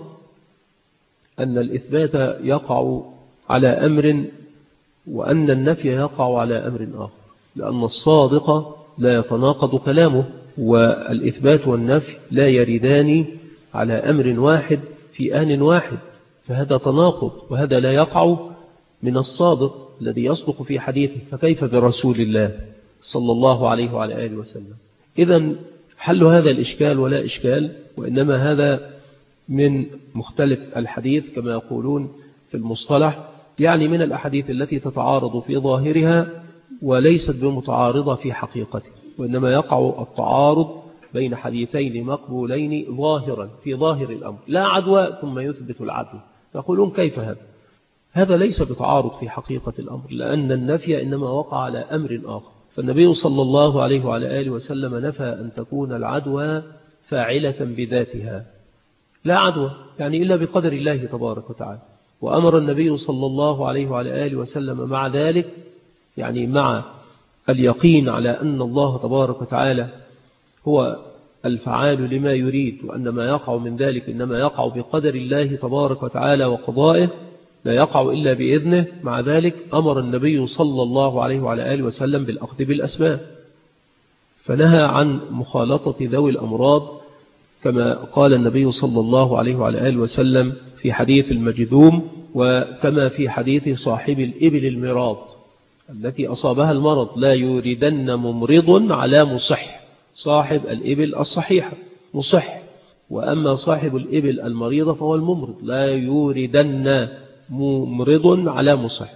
أن الإثبات يقع على أمر، وأن النفي يقع على أمر آخر، لأن الصادق لا يتناقض كلامه، والإثبات والنفي لا يردان على أمر واحد في آن واحد، فهذا تناقض، وهذا لا يقع من الصادق الذي يصدق في حديثه، فكيف برسول الله صلى الله عليه وعلى آله وسلم؟ إذن حل هذا الإشكال ولا إشكال، وإنما هذا من مختلف الحديث كما يقولون في المصطلح، يعني من الأحاديث التي تتعارض في ظاهرها وليست بمتعارضة في حقيقته، وإنما يقع التعارض بين حديثين مقبولين ظاهرا في ظاهر الأمر، لا عدوى ثم يثبت العدوى. يقولون كيف هذا؟ هذا ليس بتعارض في حقيقة الأمر، لأن النفي إنما وقع على أمر آخر. فالنبي صلى الله عليه وعلى آله وسلم نفى أن تكون العدوى فاعلة بذاتها، لا عدوى يعني إلا بقدر الله تبارك وتعالى. وأمر النبي صلى الله عليه وعلى آله وسلم مع ذلك، يعني مع اليقين على أن الله تبارك وتعالى هو الفعال لما يريد، وأن ما يقع من ذلك إنما يقع بقدر الله تبارك وتعالى وقضائه، لا يقع إلا بإذنه. مع ذلك أمر النبي صلى الله عليه وعلى آله وسلم بالأخذ بالأسباب، فنهى عن مخالطة ذوي الأمراض كما قال النبي صلى الله عليه وعلى آله وسلم في حديث المجذوم، وكما في حديث صاحب الإبل المراض التي أصابها المرض: لا يوردن ممرض على مصح. صاحب الإبل الصحيحة مصح، وأما صاحب الإبل المريضة فهو الممرض. لا يوردن ممرض على مصح.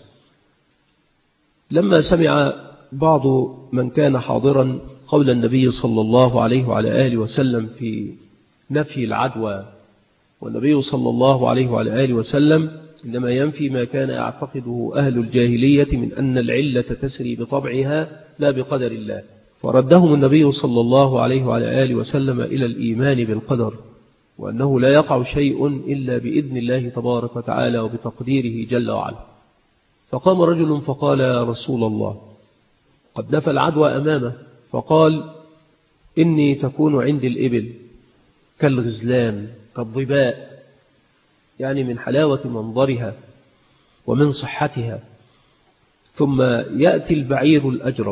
لما سمع بعض من كان حاضرا قول النبي صلى الله عليه وعلى آله وسلم في نفي العدوى، والنبي صلى الله عليه وعلى آله وسلم إنما ينفي ما كان يعتقده أهل الجاهلية من أن العلة تسري بطبعها لا بقدر الله، فردهم النبي صلى الله عليه وعلى آله وسلم إلى الإيمان بالقدر، وأنه لا يقع شيء إلا بإذن الله تبارك وتعالى وبتقديره جل وعلا. فقام رجل فقال: يا رسول الله، قد نفى العدوى أمامه، فقال: إني تكون عندي الإبل كالغزلان كالظباء، يعني من حلاوة منظرها ومن صحتها، ثم يأتي البعير الأجرب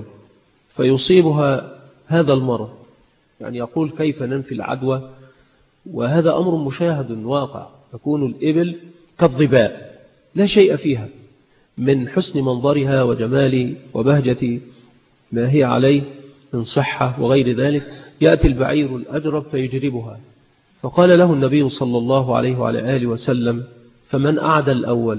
فيصيبها هذا المرض. يعني يقول: كيف ننفي العدوى وهذا أمر مشاهد واقع؟ تكون الإبل كالظباء لا شيء فيها من حسن منظرها وجمال وبهجة ما هي عليه من صحة وغير ذلك، يأتي البعير الأجرب فيجربها. فقال له النبي صلى الله عليه وعلى آله وسلم: فمن أعدى الأول؟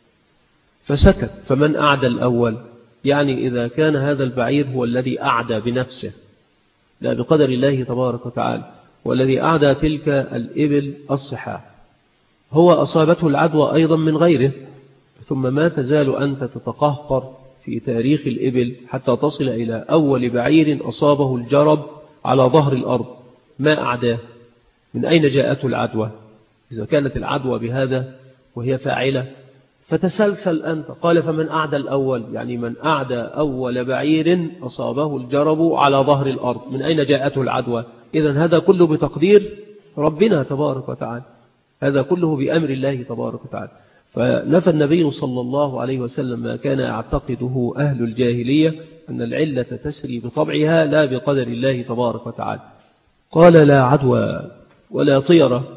فسكت. فمن أعدى الأول؟ يعني إذا كان هذا البعير هو الذي أعدى بنفسه لا بقدر الله تبارك وتعالى، والذي أعدى تلك الإبل الصحاح، هو أصابته العدوى أيضا من غيره، ثم ما تزال أنت تتقهقر في تاريخ الإبل حتى تصل إلى أول بعير أصابه الجرب على ظهر الأرض. ما أعداه؟ من أين جاءته العدوى؟ إذا كانت العدوى بهذا وهي فاعلة فتسلسل أنت. قال: فمن أعدى الأول؟ يعني من أعدى أول بعير أصابه الجرب على ظهر الأرض، من أين جاءته العدوى؟ إذن هذا كله بتقدير ربنا تبارك وتعالى، هذا كله بأمر الله تبارك وتعالى. فنفى النبي صلى الله عليه وسلم ما كان يعتقده أهل الجاهلية أن العلة تسري بطبعها لا بقدر الله تبارك وتعالى. قال: لا عدوى ولا طيرة.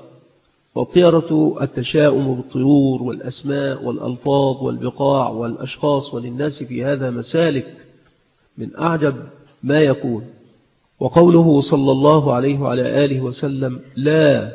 والطيرة التشاؤم بالطيور والأسماء والألفاظ والبقاع والأشخاص، وللناس في هذا مسالك من أعجب ما يكون. وقوله صلى الله عليه وعلى آله وسلم: لا،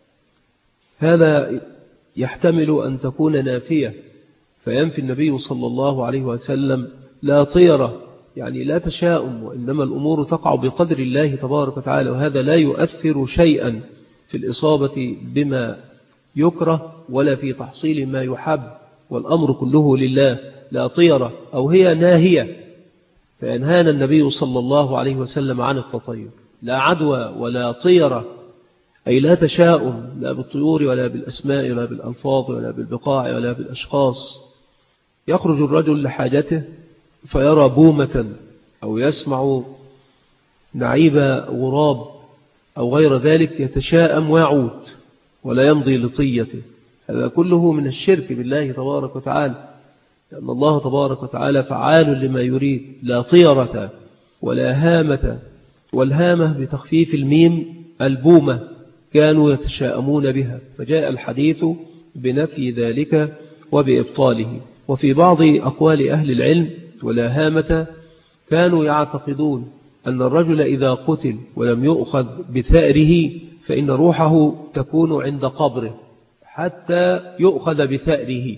هذا يحتمل أن تكون نافية، فينفي النبي صلى الله عليه وسلم لا طيرة، يعني لا تشاؤم، وإنما الأمور تقع بقدر الله تبارك وتعالى، وهذا لا يؤثر شيئا في الإصابة بما يكره ولا في تحصيل ما يحب، والأمر كله لله. لا طيرة أو هي ناهية، فينهانا النبي صلى الله عليه وسلم عن التطير. لا عدوى ولا طيرة، أي لا تشاؤم، لا بالطيور ولا بالأسماء ولا بالألفاظ ولا بالبقاع ولا بالأشخاص. يخرج الرجل لحاجته فيرى بومة أو يسمع نعيب غراب أو غير ذلك يتشاءم ويعود ولا يمضي لطيته. هذا كله من الشرك بالله تبارك وتعالى، لأن الله تبارك وتعالى فعال لما يريد. لا طيرة ولا هامة، والهامة بتخفيف الميم البومة، كانوا يتشاءمون بها، فجاء الحديث بنفي ذلك وبإبطاله. وفي بعض أقوال أهل العلم: ولا هامة، كانوا يعتقدون أن الرجل إذا قتل ولم يؤخذ بثأره فإن روحه تكون عند قبره حتى يؤخذ بثأره،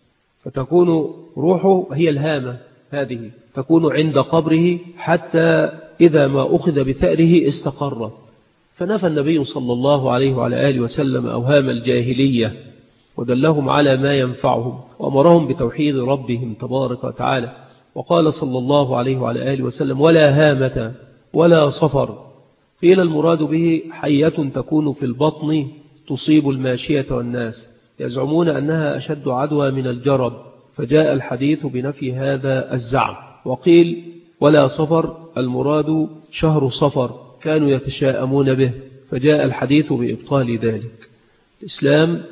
فتكون روحه هي الهامة، هذه تكون عند قبره حتى إذا ما أخذ بثأره استقر. فنفى النبي صلى الله عليه وعلى آله وسلم أوهام الجاهلية ودلهم على ما ينفعهم، وأمرهم بتوحيد ربهم تبارك وتعالى. وقال صلى الله عليه وعلى آله وسلم: ولا هامة ولا صفر. قيل المراد به حية تكون في البطن تصيب الماشية والناس، يزعمون أنها أشد عدوى من الجرب، فجاء الحديث بنفي هذا الزعم. وقيل: ولا صفر، المراد شهر صفر كانوا يتشاءمون به، فجاء الحديث بإبطال ذلك. الإسلام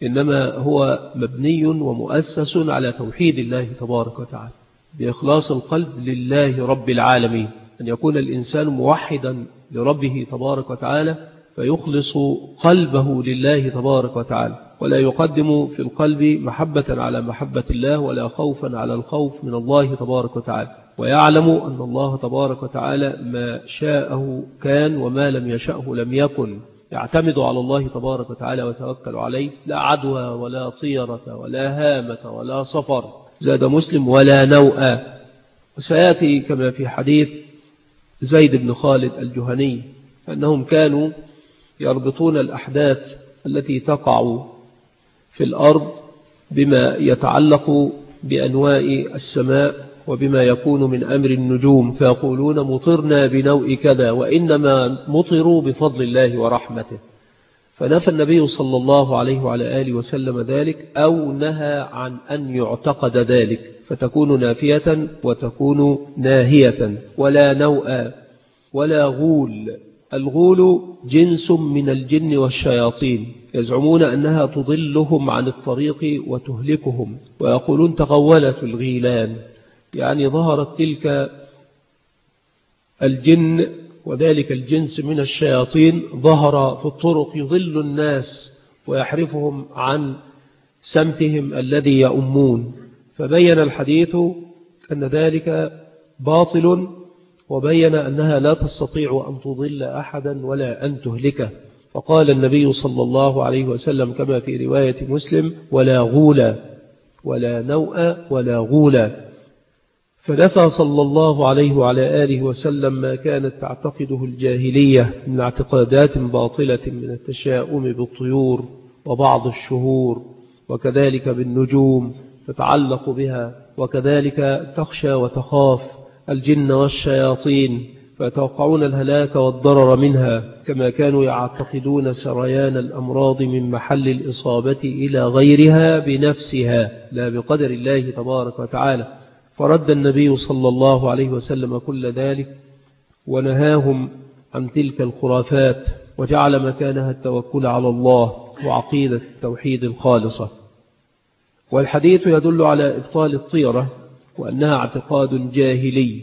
إنما هو مبني ومؤسس على توحيد الله تبارك وتعالى بإخلاص القلب لله رب العالمين، أن يكون الإنسان موحدا لربه تبارك وتعالى فيخلص قلبه لله تبارك وتعالى، ولا يقدم في القلب محبة على محبة الله ولا خوفا على الخوف من الله تبارك وتعالى، ويعلم أن الله تبارك وتعالى ما شاءه كان وما لم يشأه لم يكن، يعتمد على الله تبارك وتعالى ويتوكل عليه، لا عدوى ولا طيرة ولا هامة ولا صفر، زاد مسلم ولا نوء. وسيأتي كما في حديث زيد بن خالد الجهني أنهم كانوا يربطون الأحداث التي تقع في الأرض بما يتعلق بأنواء السماء وبما يكون من أمر النجوم، فيقولون مطرنا بنوء كذا، وإنما مطروا بفضل الله ورحمته. فنفى النبي صلى الله عليه وعلى آله وسلم ذلك، أو نهى عن أن يعتقد ذلك، فتكون نافية وتكون ناهية. ولا نوء ولا غول. الغول جنس من الجن والشياطين، يزعمون أنها تضلهم عن الطريق وتهلكهم، ويقولون تغولت الغيلان، يعني ظهرت تلك الجن وذلك الجنس من الشياطين ظهر في الطرق يضل الناس ويحرفهم عن سمتهم الذي يؤمون. فبين الحديث أن ذلك باطل، وبين أنها لا تستطيع أن تضل أحدا ولا أن تهلكه. فقال النبي صلى الله عليه وسلم كما في رواية مسلم ولا غولا، ولا نوء ولا غولا. فنفى صلى الله عليه وعلى آله وسلم ما كانت تعتقده الجاهلية من اعتقادات باطلة من التشاؤم بالطيور وبعض الشهور، وكذلك بالنجوم تتعلق بها، وكذلك تخشى وتخاف الجن والشياطين فيتوقعون الهلاك والضرر منها، كما كانوا يعتقدون سريان الأمراض من محل الإصابة إلى غيرها بنفسها لا بقدر الله تبارك وتعالى. فرد النبي صلى الله عليه وسلم كل ذلك ونهاهم عن تلك الخرافات، وجعل مكانها التوكل على الله وعقيدة التوحيد الخالصة. والحديث يدل على إبطال الطيرة وأنها اعتقاد جاهلي،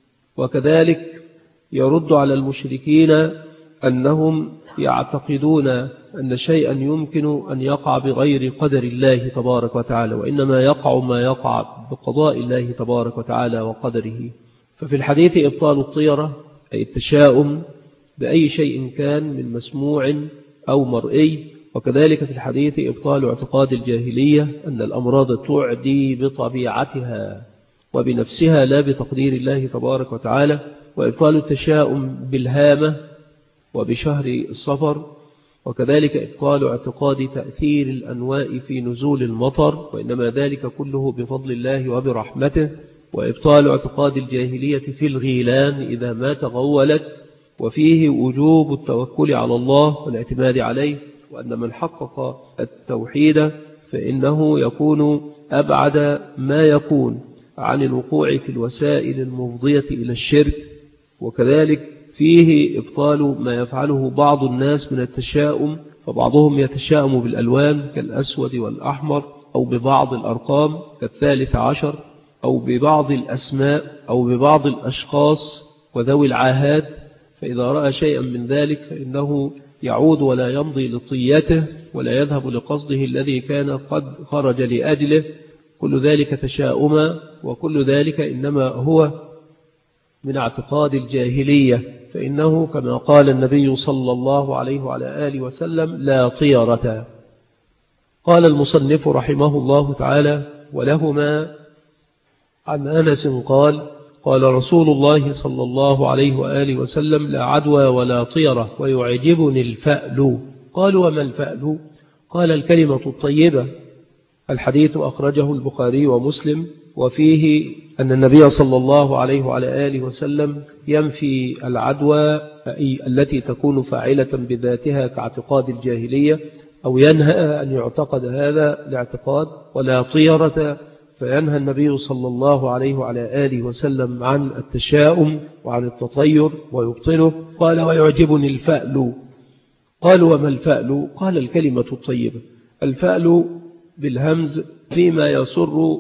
وكذلك يرد على المشركين أنهم يعتقدون أن شيئا يمكن أن يقع بغير قدر الله تبارك وتعالى، وإنما يقع ما يقع بقضاء الله تبارك وتعالى وقدره. ففي الحديث إبطال الطيرة أي التشاؤم بأي شيء كان من مسموع أو مرئي، وكذلك في الحديث إبطال اعتقاد الجاهلية أن الأمراض تعدي بطبيعتها وبنفسها لا بتقدير الله تبارك وتعالى، وإبطال التشاؤم بالهامة وبشهر الصفر، وكذلك إبطال اعتقاد تأثير الأنواء في نزول المطر، وإنما ذلك كله بفضل الله وبرحمته، وإبطال اعتقاد الجاهلية في الغيلان إذا ما تغولت، وفيه وجوب التوكل على الله والاعتماد عليه، وأن من حقق التوحيد فإنه يكون أبعد ما يكون عن الوقوع في الوسائل المفضية إلى الشرك. وكذلك فيه إبطال ما يفعله بعض الناس من التشاؤم، فبعضهم يتشاءم بالألوان كالأسود والأحمر، أو ببعض الأرقام كال13، أو ببعض الأسماء، أو ببعض الأشخاص وذوي العاهات، فإذا رأى شيئا من ذلك فإنه يعود ولا يمضي لطيته ولا يذهب لقصده الذي كان قد خرج لأجله. كل ذلك تشاؤما، وكل ذلك إنما هو من اعتقاد الجاهلية، فإنه كما قال النبي صلى الله عليه وعلى آله وسلم لا طيرة. قال المصنف رحمه الله تعالى ولهما عن أنس قال قال رسول الله صلى الله عليه وآله وسلم لا عدوى ولا طيرة ويعجبني الفأل. قالوا وما الفأل؟ قال الكلمة الطيبة. الحديث أخرجه البخاري ومسلم، وفيه أن النبي صلى الله عليه وعلى آله وسلم ينفي العدوى التي تكون فاعلة بذاتها كاعتقاد الجاهلية، أو ينهى أن يعتقد هذا الاعتقاد، ولا طيرة، فينهى النبي صلى الله عليه وعلى آله وسلم عن التشاؤم وعن التطير ويبطله. قال ويعجبني الفأل. قالوا وما الفأل؟ قال الكلمة الطيبة. الفأل بالهمز فيما يسر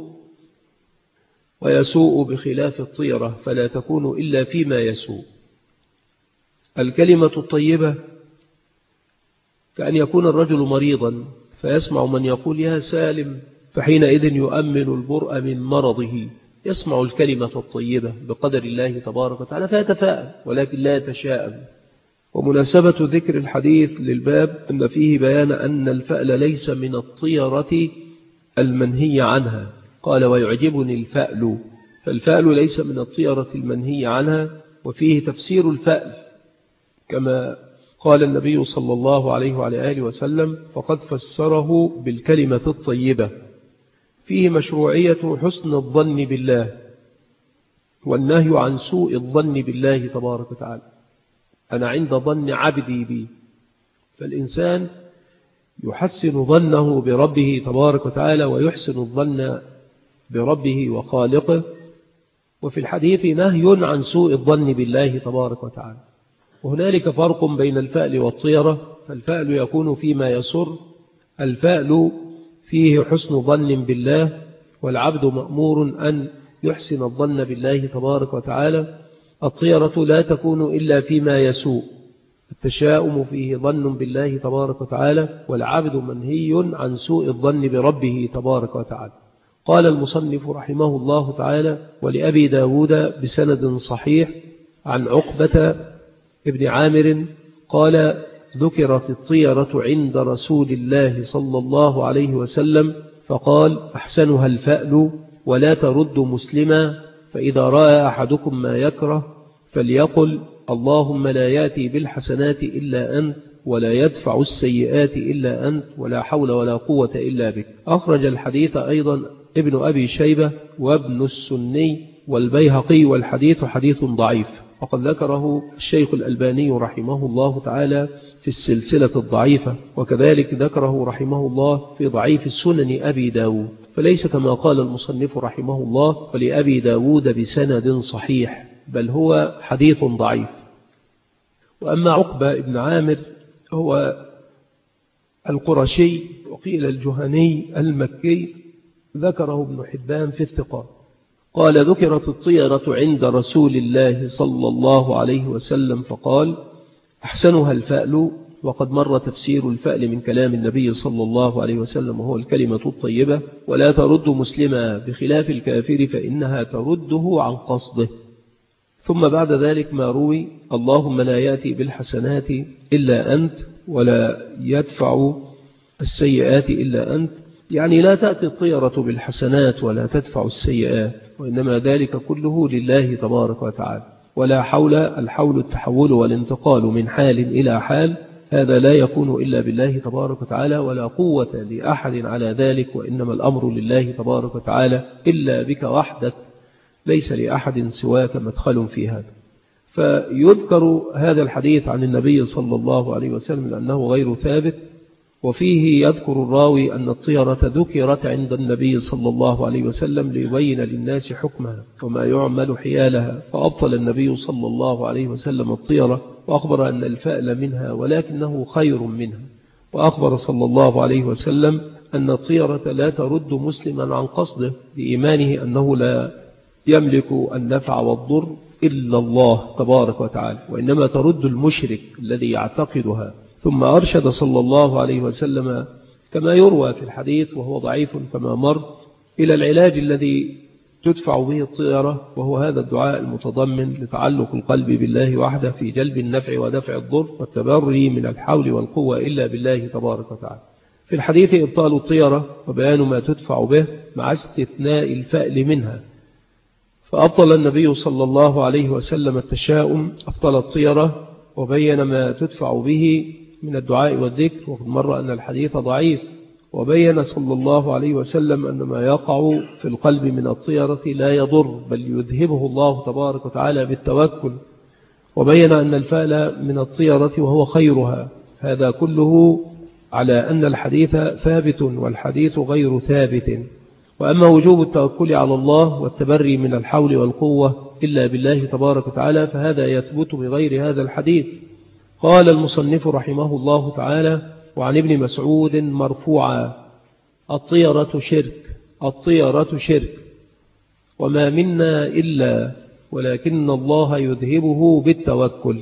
ويسوء بخلاف الطيرة، فلا تكون إلا فيما يسوء. الكلمة الطيبة كأن يكون الرجل مريضا فيسمع من يقول يا سالم، فحينئذ يؤمن البرء من مرضه، يسمع الكلمة الطيبة بقدر الله تبارك وتعالى فيتفاءل ولكن لا يتشاءم. ومناسبة ذكر الحديث للباب أن فيه بيان أن الفأل ليس من الطيرة المنهي عنها، قال ويعجبني الفأل، فالفأل ليس من الطيرة المنهي عنها. وفيه تفسير الفأل كما قال النبي صلى الله عليه وعلى آله وسلم، فقد فسره بالكلمة الطيبة. فيه مشروعية حسن الظن بالله والنهي عن سوء الظن بالله تبارك وتعالى. أنا عند ظن عبدي بي، فالإنسان يحسن ظنه بربه تبارك وتعالى ويحسن الظن بربه وخالقه. وفي الحديث نهي عن سوء الظن بالله تبارك وتعالى. وهنالك فرق بين الفأل والطيرة، فالفأل يكون فيما يسر، الفأل فيه حسن ظن بالله، والعبد مأمور أن يحسن الظن بالله تبارك وتعالى. الطيرة لا تكون إلا فيما يسوء، التشاؤم فيه ظن بالله تبارك وتعالى، والعبد منهي عن سوء الظن بربه تبارك وتعالى. قال المصنف رحمه الله تعالى ولأبي داود بسند صحيح عن عقبة ابن عامر قال ذكرت الطيرة عند رسول الله صلى الله عليه وسلم فقال أحسنها الفأل ولا ترد مسلما، فإذا رأى أحدكم ما يكره فليقل اللهم لا يأتي بالحسنات إلا أنت ولا يدفع السيئات إلا أنت ولا حول ولا قوة إلا بك. أخرج الحديث أيضا ابن أبي شيبة وابن السني والبيهقي، والحديث حديث ضعيف، وقد ذكره الشيخ الألباني رحمه الله تعالى في السلسلة الضعيفة، وكذلك ذكره رحمه الله في ضعيف السنن أبي داود، فليس كما قال المصنف رحمه الله ولأبي داود بسند صحيح، بل هو حديث ضعيف. وأما عقبة ابن عامر هو القرشي وقيل الجهني المكي، ذكره ابن حبان في الثقات. قال ذكرت الطيرة عند رسول الله صلى الله عليه وسلم فقال أحسنها الفأل، وقد مر تفسير الفأل من كلام النبي صلى الله عليه وسلم وهو الكلمة الطيبة، ولا ترد مسلما بخلاف الكافر فإنها ترده عن قصده. ثم بعد ذلك ما روي اللهم لا يأتي بالحسنات إلا أنت ولا يدفع السيئات إلا أنت، يعني لا تأتي الطيرة بالحسنات ولا تدفع السيئات، وإنما ذلك كله لله تبارك وتعالى. ولا حول، الحول التحول والانتقال من حال إلى حال، هذا لا يكون إلا بالله تبارك وتعالى، ولا قوة لأحد على ذلك، وإنما الأمر لله تبارك وتعالى إلا بك وحدك، ليس لأحد سواك مدخل في هذا. فيذكر هذا الحديث عن النبي صلى الله عليه وسلم لأنه غير ثابت، وفيه يذكر الراوي أن الطيرة ذكرت عند النبي صلى الله عليه وسلم ليبين للناس حكمها وما يعمل حيالها، فأبطل النبي صلى الله عليه وسلم الطيرة وأخبر أن الفأل منها ولكنه خير منها، وأخبر صلى الله عليه وسلم أن الطيرة لا ترد مسلما عن قصده لإيمانه أنه لا يملك النفع والضر إلا الله تبارك وتعالى، وإنما ترد المشرك الذي يعتقدها. ثم أرشد صلى الله عليه وسلم كما يروى في الحديث وهو ضعيف كما مر إلى العلاج الذي تدفع به الطيرة، وهو هذا الدعاء المتضمن لتعلق القلب بالله وحده في جلب النفع ودفع الضر والتبري من الحول والقوة إلا بالله تبارك وتعالى. في الحديث إبطال الطيرة وبيان ما تدفع به مع استثناء الفأل منها، فأبطل النبي صلى الله عليه وسلم التشاؤم، أبطل الطيرة وبين ما تدفع به من الدعاء والذكر، وقد مر أن الحديث ضعيف، وبين صلى الله عليه وسلم أن ما يقع في القلب من الطيرة لا يضر بل يذهبه الله تبارك وتعالى بالتوكل، وبين أن الفأل من الطيرة وهو خيرها. هذا كله على أن الحديث ثابت والحديث غير ثابت. وأما وجوب التوكل على الله والتبري من الحول والقوة إلا بالله تبارك وتعالى فهذا يثبت بغير هذا الحديث. قال المصنف رحمه الله تعالى وعن ابن مسعود مرفوعا: الطيرة شرك، الطيرة شرك، وما منا إلا ولكن الله يذهبه بالتوكل.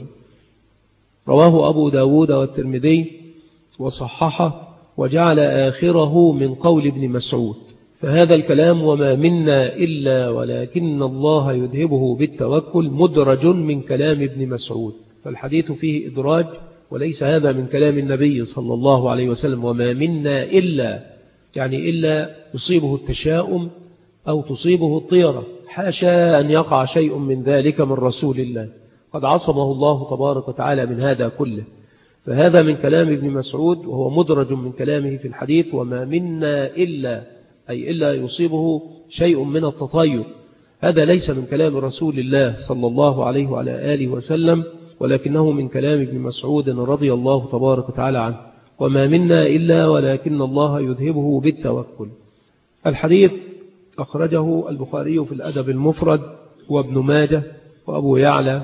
رواه أبو داود والترمذي وصححه، وجعل آخره من قول ابن مسعود. فهذا الكلام وما منا إلا ولكن الله يذهبه بالتوكل مدرج من كلام ابن مسعود، فالحديث فيه إدراج، وليس هذا من كلام النبي صلى الله عليه وسلم. وما منا إلا يعني إلا يصيبه التشاؤم أو تصيبه الطيرة، حاشا أن يقع شيء من ذلك من رسول الله، قد عصمه الله تبارك وتعالى من هذا كله. فهذا من كلام ابن مسعود، وهو مدرج من كلامه في الحديث: وما منا إلا، أي إلا يصيبه شيء من التطير. هذا ليس من كلام رسول الله صلى الله عليه وعلى آله وسلم، ولكنه من كلام ابن مسعود رضي الله تبارك وتعالى عنه: وما منا إلا ولكن الله يذهبه بالتوكل. الحديث أخرجه البخاري في الأدب المفرد وابن ماجه وأبو يعلى.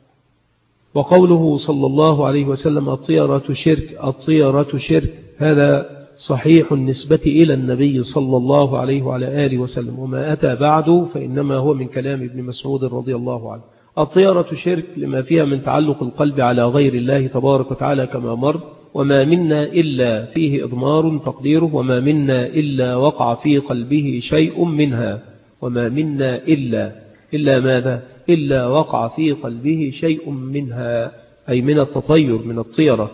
وقوله صلى الله عليه وسلم: الطيرة شرك، الطيرة شرك، هذا صحيح النسبة إلى النبي صلى الله عليه وعلى آله وسلم، وما أتى بعد فإنما هو من كلام ابن مسعود رضي الله عنه. الطيرة شرك لما فيها من تعلق القلب على غير الله تبارك وتعالى كما مر. وما منا إلا فيه إضمار تقديره: وما منا إلا وقع في قلبه شيء منها. وما منا إلا ماذا؟ إلا وقع في قلبه شيء منها، أي من التطير، من الطيرة.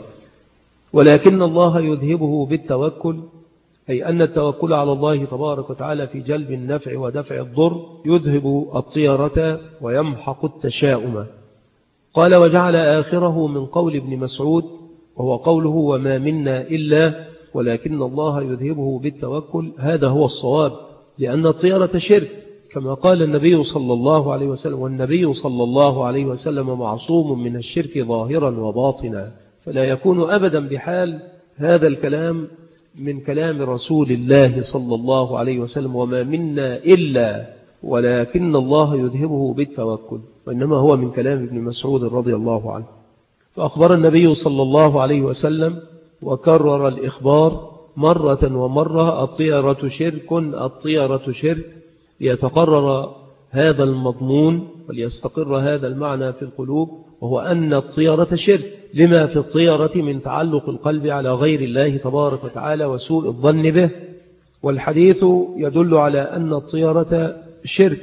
ولكن الله يذهبه بالتوكل، أي أن التوكل على الله تبارك وتعالى في جلب النفع ودفع الضر يذهب الطيرة ويمحق التشاؤم. قال: وجعل آخره من قول ابن مسعود، وهو قوله: وما منا إلا ولكن الله يذهبه بالتوكل. هذا هو الصواب، لأن الطيرة شرك كما قال النبي صلى الله عليه وسلم، والنبي صلى الله عليه وسلم معصوم من الشرك ظاهرا وباطنا، فلا يكون أبدا بحال هذا الكلام من كلام رسول الله صلى الله عليه وسلم: وما منا إلا ولكن الله يذهبه بالتوكل، وإنما هو من كلام ابن مسعود رضي الله عنه. فأخبر النبي صلى الله عليه وسلم وكرر الإخبار مرة ومرة: الطيرة شرك، الطيرة شرك، ليتقرر هذا المضمون وليستقر هذا المعنى في القلوب، وهو أن الطيرة شرك لما في الطيرة من تعلق القلب على غير الله تبارك وتعالى وسوء الظن به. والحديث يدل على أن الطيرة شرك.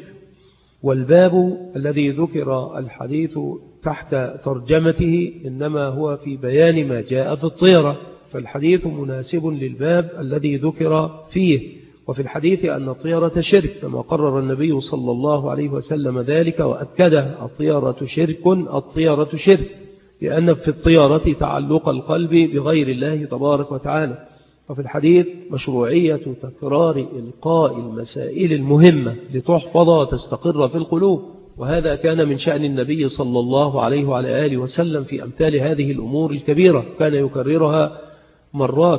والباب الذي ذكر الحديث تحت ترجمته إنما هو في بيان ما جاء في الطيرة، فالحديث مناسب للباب الذي ذكر فيه. وفي الحديث أن الطيرة شرك كما قرر النبي صلى الله عليه وسلم ذلك وأكد: الطيرة شرك، الطيرة شرك، لأن في الطيرة تعلق القلب بغير الله تبارك وتعالى. وفي الحديث مشروعية تكرار إلقاء المسائل المهمة لتحفظ وتستقر في القلوب، وهذا كان من شأن النبي صلى الله عليه وعلى آله وسلم في أمثال هذه الأمور الكبيرة، كان يكررها مرات،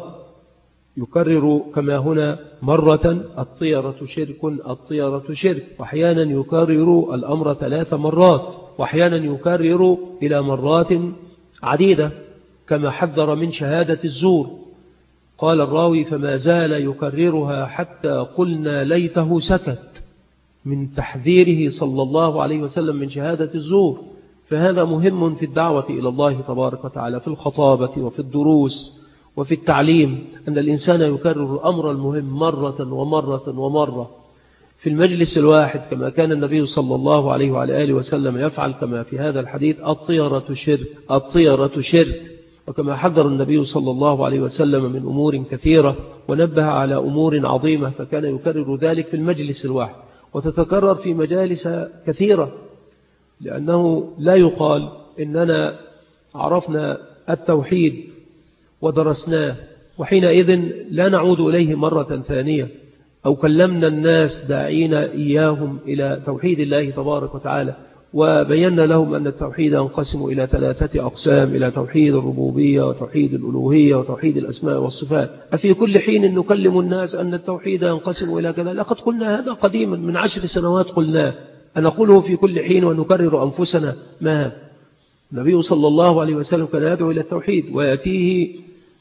يكرر كما هنا مرة: الطيرة شرك، الطيرة شرك، وأحيانا يكرر الأمر 3 مرات، وأحيانا يكرر إلى مرات عديدة، كما حذر من شهادة الزور. قال الراوي: فما زال يكررها حتى قلنا ليته سكت، من تحذيره صلى الله عليه وسلم من شهادة الزور. فهذا مهم في الدعوة إلى الله تبارك وتعالى، في الخطابة وفي الدروس وفي التعليم، أن الإنسان يكرر الأمر المهم مرة ومرة ومرة في المجلس الواحد، كما كان النبي صلى الله عليه وعلى آله وسلم يفعل، كما في هذا الحديث: الطيرة شرك، الطيرة شرك. وكما حذر النبي صلى الله عليه وسلم من أمور كثيرة ونبه على أمور عظيمة، فكان يكرر ذلك في المجلس الواحد، وتتكرر في مجالس كثيرة، لأنه لا يقال إننا عرفنا التوحيد ودرسناه وحينئذ لا نعود إليه مرة ثانية، أو كلمنا الناس داعين إياهم إلى توحيد الله تبارك وتعالى، وبينا لهم أن التوحيد ينقسم إلى 3 أقسام: إلى توحيد الربوبية وتوحيد الألوهية وتوحيد الأسماء والصفات. أفي كل حين نكلم الناس أن التوحيد ينقسم إلى كذا؟ لقد قلنا هذا قديما، من 10 سنوات قلناه، أنقوله في كل حين ونكرر أنفسنا. ما النبي صلى الله عليه وسلم كان يدعو إلى التوحيد، ويأتيه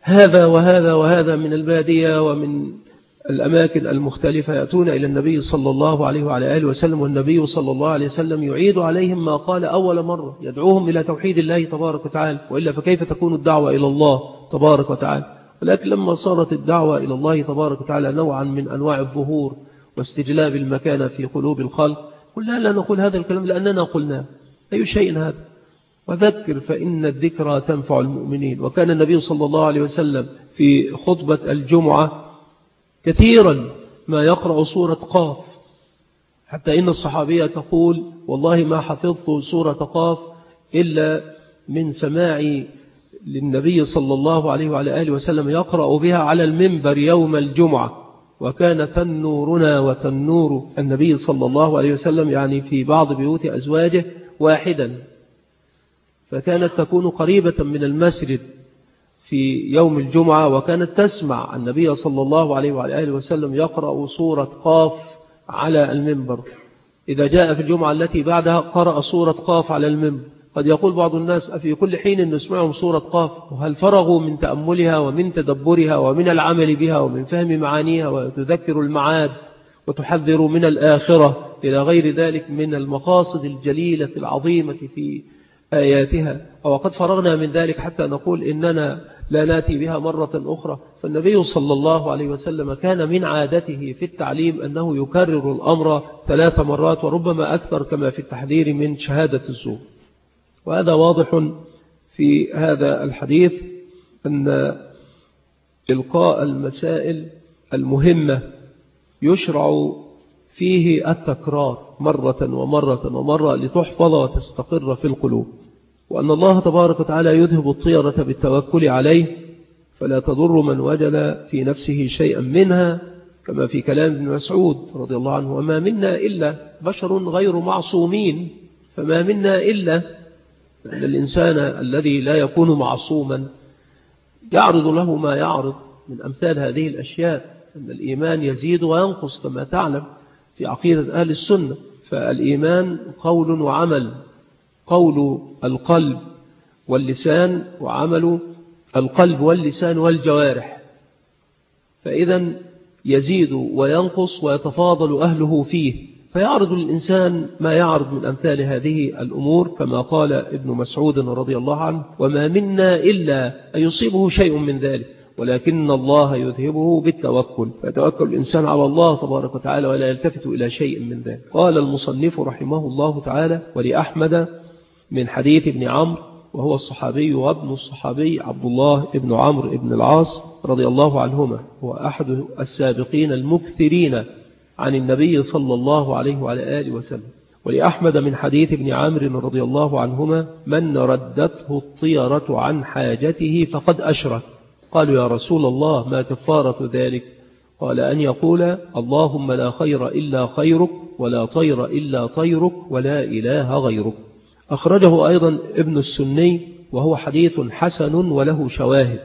هذا وهذا وهذا من البادية ومن الأماكن المختلفة يأتون إلى النبي صلى الله عليه وعلى آله وسلم، والنبي صلى الله عليه وسلم يعيد عليهم ما قال أول مرة، يدعوهم إلى توحيد الله تبارك وتعالى، وإلا فكيف تكون الدعوة إلى الله تبارك وتعالى؟ ولكن لما صارت الدعوة إلى الله تبارك وتعالى نوعا من أنواع الظهور واستجلاب المكانة في قلوب الخلق، قلنا لا نقول هذا الكلام لأننا قلنا أي شيء هذا، وذكر فإن الذكرى تنفع المؤمنين. وكان النبي صلى الله عليه وسلم في خطبة الجمعة كثيرا ما يقرأ سورة قاف، حتى إن الصحابية تقول والله ما حفظت سورة قاف إلا من سماعي للنبي صلى الله عليه وعلى آله وسلم يقرأ بها على المنبر يوم الجمعة، وكان تنورنا وتنور النبي صلى الله عليه وسلم يعني في بعض بيوت أزواجه واحدا، فكانت تكون قريبة من المسجد في يوم الجمعة، وكانت تسمع النبي صلى الله عليه وعلى آله وسلم يقرأ سورة قاف على المنبر. إذا جاء في الجمعة التي بعدها قرأ سورة قاف على المنبر. قد يقول بعض الناس أفي كل حين نسمعهم سورة قاف، وهل فرغوا من تأملها ومن تدبرها ومن العمل بها ومن فهم معانيها، وتذكر المعاد وتحذر من الآخرة إلى غير ذلك من المقاصد الجليلة العظيمة في آياتها؟ وقد فرغنا من ذلك حتى نقول إننا لا ناتي بها مرة أخرى. فالنبي صلى الله عليه وسلم كان من عادته في التعليم أنه يكرر الأمر 3 مرات وربما أكثر، كما في التحذير من شهادة الزور. وهذا واضح في هذا الحديث أن إلقاء المسائل المهمة يشرع فيه التكرار مرة ومرة ومرة لتحفظ وتستقر في القلوب، وأن الله تبارك وتعالى يذهب الطيرة بالتوكل عليه، فلا تضر من وجد في نفسه شيئا منها، كما في كلام ابن مسعود رضي الله عنه: وما منا إلا بشر غير معصومين. فما منا إلا أن الإنسان الذي لا يكون معصوما يعرض له ما يعرض من أمثال هذه الأشياء، أن الإيمان يزيد وينقص كما تعلم في عقيدة أهل السنة. فالإيمان قول وعمل، قول القلب واللسان، وعمل القلب واللسان والجوارح، فإذا يزيد وينقص ويتفاضل أهله فيه، فيعرض الإنسان ما يعرض من أمثال هذه الأمور، كما قال ابن مسعود رضي الله عنه: وما منا إلا أن يصيبه شيء من ذلك ولكن الله يذهبه بالتوكل. فيتوكل الإنسان على الله تبارك وتعالى ولا يلتفت إلى شيء من ذلك. قال المصنف رحمه الله تعالى: ولأحمد من حديث ابن عمرو، وهو الصحابي وابن الصحابي عبد الله ابن عمرو ابن العاص رضي الله عنهما، هو أحد السابقين المكثرين عن النبي صلى الله عليه وعلى آله وسلم. ولأحمد من حديث ابن عمرو رضي الله عنهما: من ردته الطيرة عن حاجته فقد أشرك. قالوا: يا رسول الله ما كفارة ذلك؟ قال: أن يقول: اللهم لا خير إلا خيرك، ولا طير إلا طيرك، ولا إله غيرك. أخرجه أيضا ابن السني، وهو حديث حسن وله شواهد.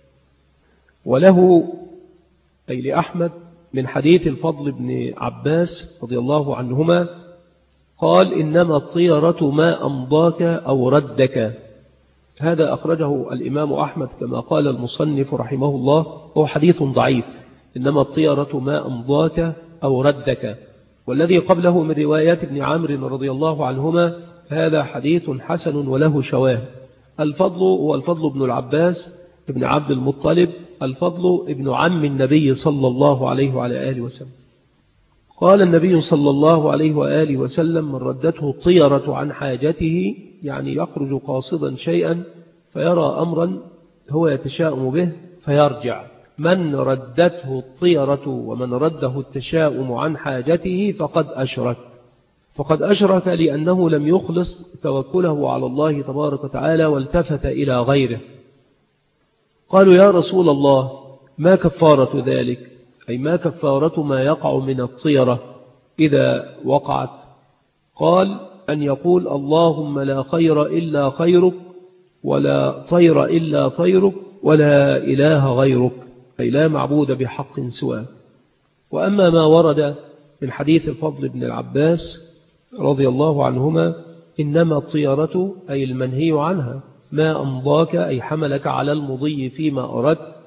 وله أي لأحمد من حديث الفضل بن عباس رضي الله عنهما قال: إنما الطيرة ما أمضاك أو ردك. هذا أخرجه الإمام أحمد كما قال المصنف رحمه الله، هو حديث ضعيف: إنما الطيرة ما أمضاك أو ردك. والذي قبله من روايات ابن عمرو رضي الله عنهما هذا حديث حسن وله شواهد. الفضل هو الفضل بن العباس ابن عبد المطلب، الفضل ابن عم النبي صلى الله عليه وعلى آله وسلم. قال النبي صلى الله عليه وآله وسلم: من ردته الطيرة عن حاجته، يعني يخرج قاصدا شيئا فيرى أمرا هو يتشاءم به فيرجع. من ردته الطيرة ومن رده التشاؤم عن حاجته فقد أشرك. فقد أشرك لأنه لم يخلص توكله على الله تبارك وتعالى والتفت إلى غيره. قالوا: يا رسول الله ما كفارة ذلك؟ أي ما كفارة ما يقع من الطيرة إذا وقعت؟ قال: أن يقول: اللهم لا خير إلا خيرك، ولا طير إلا طيرك، ولا إله غيرك، أي لا معبود بحق سواك. وأما ما ورد من حديث الفضل بن العباس رضي الله عنهما: إنما الطيرة أي المنهي عنها، ما أمضاك أي حملك على المضي فيما أردت،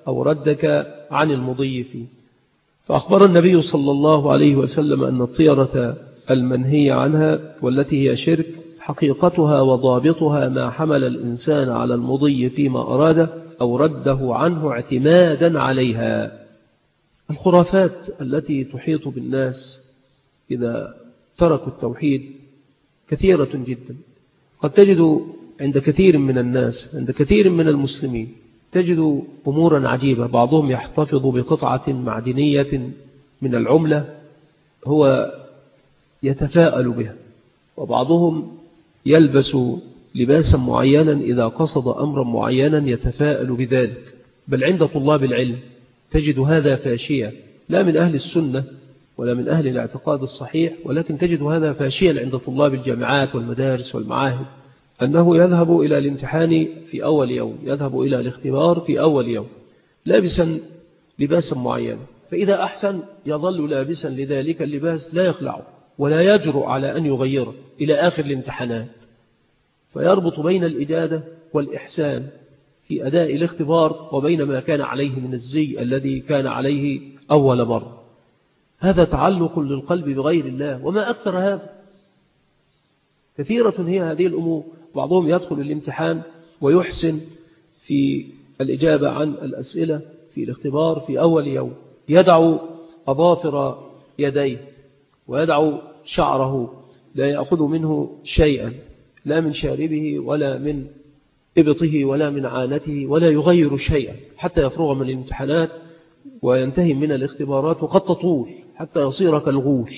أو ردك عن المضي فيه. فأخبر النبي صلى الله عليه وسلم أن الطيرة المنهي عنها والتي هي شرك حقيقتها وضابطها ما حمل الإنسان على المضي فيما أراد أو رده عنه اعتمادا عليها. الخرافات التي تحيط بالناس إذا تركوا التوحيد كثيرة جدا. قد تجد عند كثير من الناس، عند كثير من المسلمين، تجد أمورا عجيبة. بعضهم يحتفظ بقطعة معدنية من العملة هو يتفاءل بها، وبعضهم يلبس لباسا معينا إذا قصد أمرا معينا يتفاءل بذلك. بل عند طلاب العلم تجد هذا فاشيا، لا من أهل السنة ولا من أهل الاعتقاد الصحيح، ولكن تجد هذا فاشيا عند طلاب الجامعات والمدارس والمعاهد، أنه يذهب إلى الامتحان في أول يوم، يذهب إلى الاختبار في أول يوم لابسا لباسا معينا، فإذا أحسن يظل لابسا لذلك اللباس لا يخلعه ولا يجرؤ على أن يغيره إلى آخر الامتحانات، فيربط بين الإجادة والإحسان في أداء الاختبار وبين ما كان عليه من الزي الذي كان عليه أول مرة. هذا تعلق للقلب بغير الله، وما أكثر هذا. كثيرة هي هذه الأمور. بعضهم يدخل الامتحان ويحسن في الإجابة عن الأسئلة في الاختبار في أول يوم، يدع أظافر يديه ويدع شعره، لا يأخذ منه شيئا، لا من شاربه ولا من إبطه ولا من عانته، ولا يغير شيئا حتى يفرغ من الامتحانات وينتهي من الاختبارات، وقد تطول حتى يصير كالغول،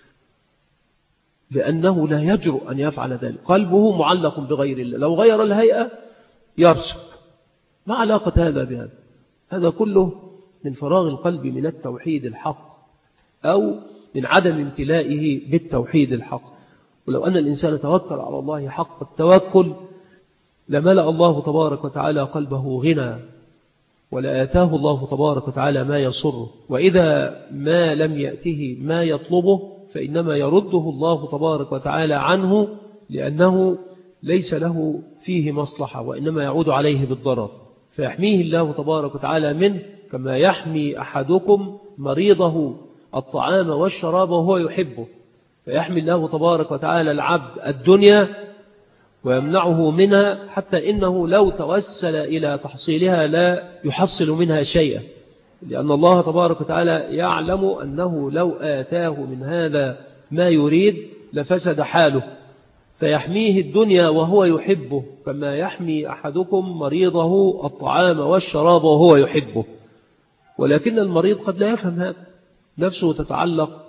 لأنه لا يجرؤ أن يفعل ذلك. قلبه معلق بغير الله، لو غير الهيئة يرسب. ما علاقة هذا بهذا؟ هذا كله من فراغ القلب من التوحيد الحق، أو من عدم امتلائه بالتوحيد الحق. ولو أن الإنسان توكل على الله حق التوكل لملأ الله تبارك وتعالى قلبه غنى، ولا آتاه الله تبارك وتعالى ما يسره. وإذا ما لم يأته ما يطلبه فإنما يرده الله تبارك وتعالى عنه، لأنه ليس له فيه مصلحة وإنما يعود عليه بالضرر، فيحميه الله تبارك وتعالى منه، كما يحمي أحدكم مريضه الطعام والشراب وهو يحبه. فيحمي الله تبارك وتعالى العبد الدنيا ويمنعه منها، حتى إنه لو توسل إلى تحصيلها لا يحصل منها شيئا، لأن الله تبارك وتعالى يعلم أنه لو آتاه من هذا ما يريد لفسد حاله، فيحميه الدنيا وهو يحبه، كما يحمي أحدكم مريضه الطعام والشراب وهو يحبه. ولكن المريض قد لا يفهم هذا، نفسه تتعلق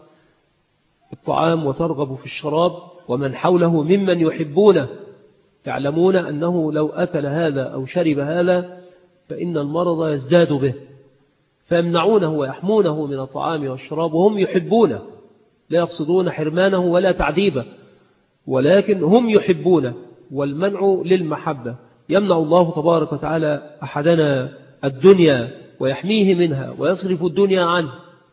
بالطعام وترغب في الشراب، ومن حوله ممن يحبونه يعلمون أنه لو أكل هذا أو شرب هذا فإن المرض يزداد به، فيمنعونه ويحمونه من الطعام والشراب وهم يحبونه، لا يقصدون حرمانه ولا تعذيبه، ولكن هم يحبونه، والمنع للمحبة. يمنع الله تبارك وتعالى أحدنا الدنيا ويحميه منها ويصرف الدنيا عنه،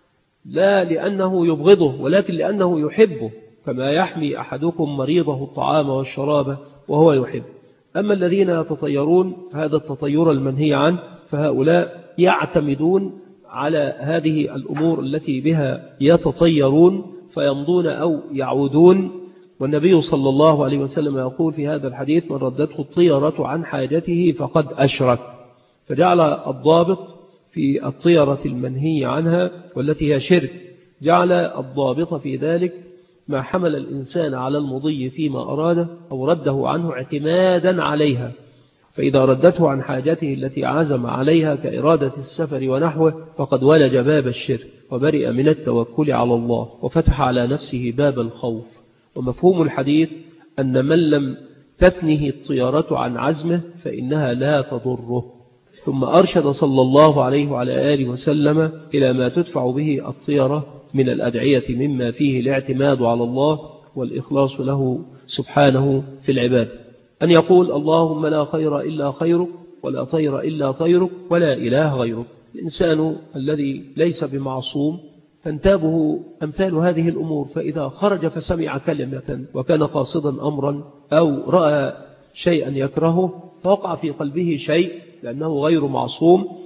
لا لأنه يبغضه ولكن لأنه يحبه، كما يحمي أحدكم مريضه الطعام والشراب وهو يحب. أما الذين يتطيرون هذا التطير المنهي عنه، فهؤلاء يعتمدون على هذه الأمور التي بها يتطيرون فيمضون أو يعودون. والنبي صلى الله عليه وسلم يقول في هذا الحديث: من ردته الطيرة عن حاجته فقد أشرك. فجعل الضابط في الطيرة المنهي عنها والتي هي شرك، جعل الضابط في ذلك ما حمل الإنسان على المضي فيما أراده أو رده عنه اعتمادا عليها، فإذا ردته عن حاجته التي عزم عليها كإرادة السفر ونحوه فقد ولج باب الشرك وبرئ من التوكل على الله وفتح على نفسه باب الخوف. ومفهوم الحديث أن من لم تثنه الطيرة عن عزمه فإنها لا تضره. ثم أرشد صلى الله عليه وعلى آله وسلم إلى ما تدفع به الطيرة من الأدعية مما فيه الاعتماد على الله والإخلاص له سبحانه في العباد، أن يقول: اللهم لا خير إلا خيرك ولا طير إلا طيرك ولا إله غيرك. الإنسان الذي ليس بمعصوم تنتابه أمثال هذه الأمور، فإذا خرج فسمع كلمة وكان قاصدا أمرا أو رأى شيئا يكرهه فوقع في قلبه شيء لأنه غير معصوم،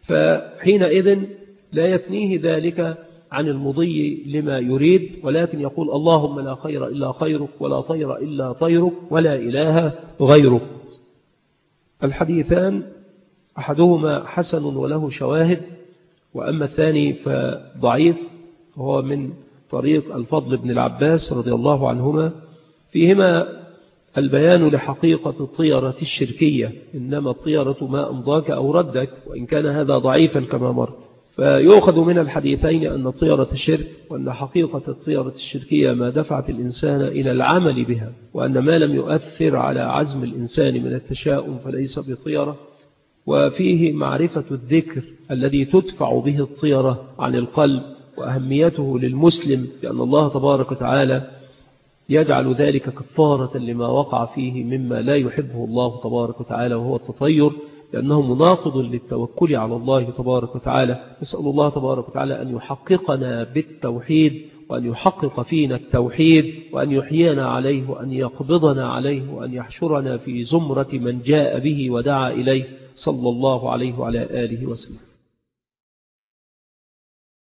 فحينئذ لا يثنيه ذلك عن المضي لما يريد، ولكن يقول اللهم لا خير إلا خيرك ولا طير إلا طيرك ولا إله غيرك. الحديثان أحدهما حسن وله شواهد، وأما الثاني فضعيف، وهو من طريق الفضل بن العباس رضي الله عنهما، فيهما البيان لحقيقة الطيرة الشركية، إنما الطيرة ما أمضاك أو ردك، وإن كان هذا ضعيفا كما مر. فيؤخذ من الحديثين أن الطيرة الشرك، وأن حقيقة الطيرة الشركية ما دفعت الإنسان إلى العمل بها، وأن ما لم يؤثر على عزم الإنسان من التشاؤم فليس بطيرة. وفيه معرفة الذكر الذي تدفع به الطيرة عن القلب، وأهميته للمسلم، لأن الله تبارك وتعالى يجعل ذلك كفارة لما وقع فيه مما لا يحبه الله تبارك وتعالى، وهو التطير، لأنه مناقض للتوكل على الله تبارك وتعالى. نسأل الله تبارك وتعالى أن يحققنا بالتوحيد، وأن يحقق فينا التوحيد، وأن يحيينا عليه، وأن يقبضنا عليه، وأن يحشرنا في زمرة من جاء به ودعا إليه، صلى الله عليه وعلى آله وسلم.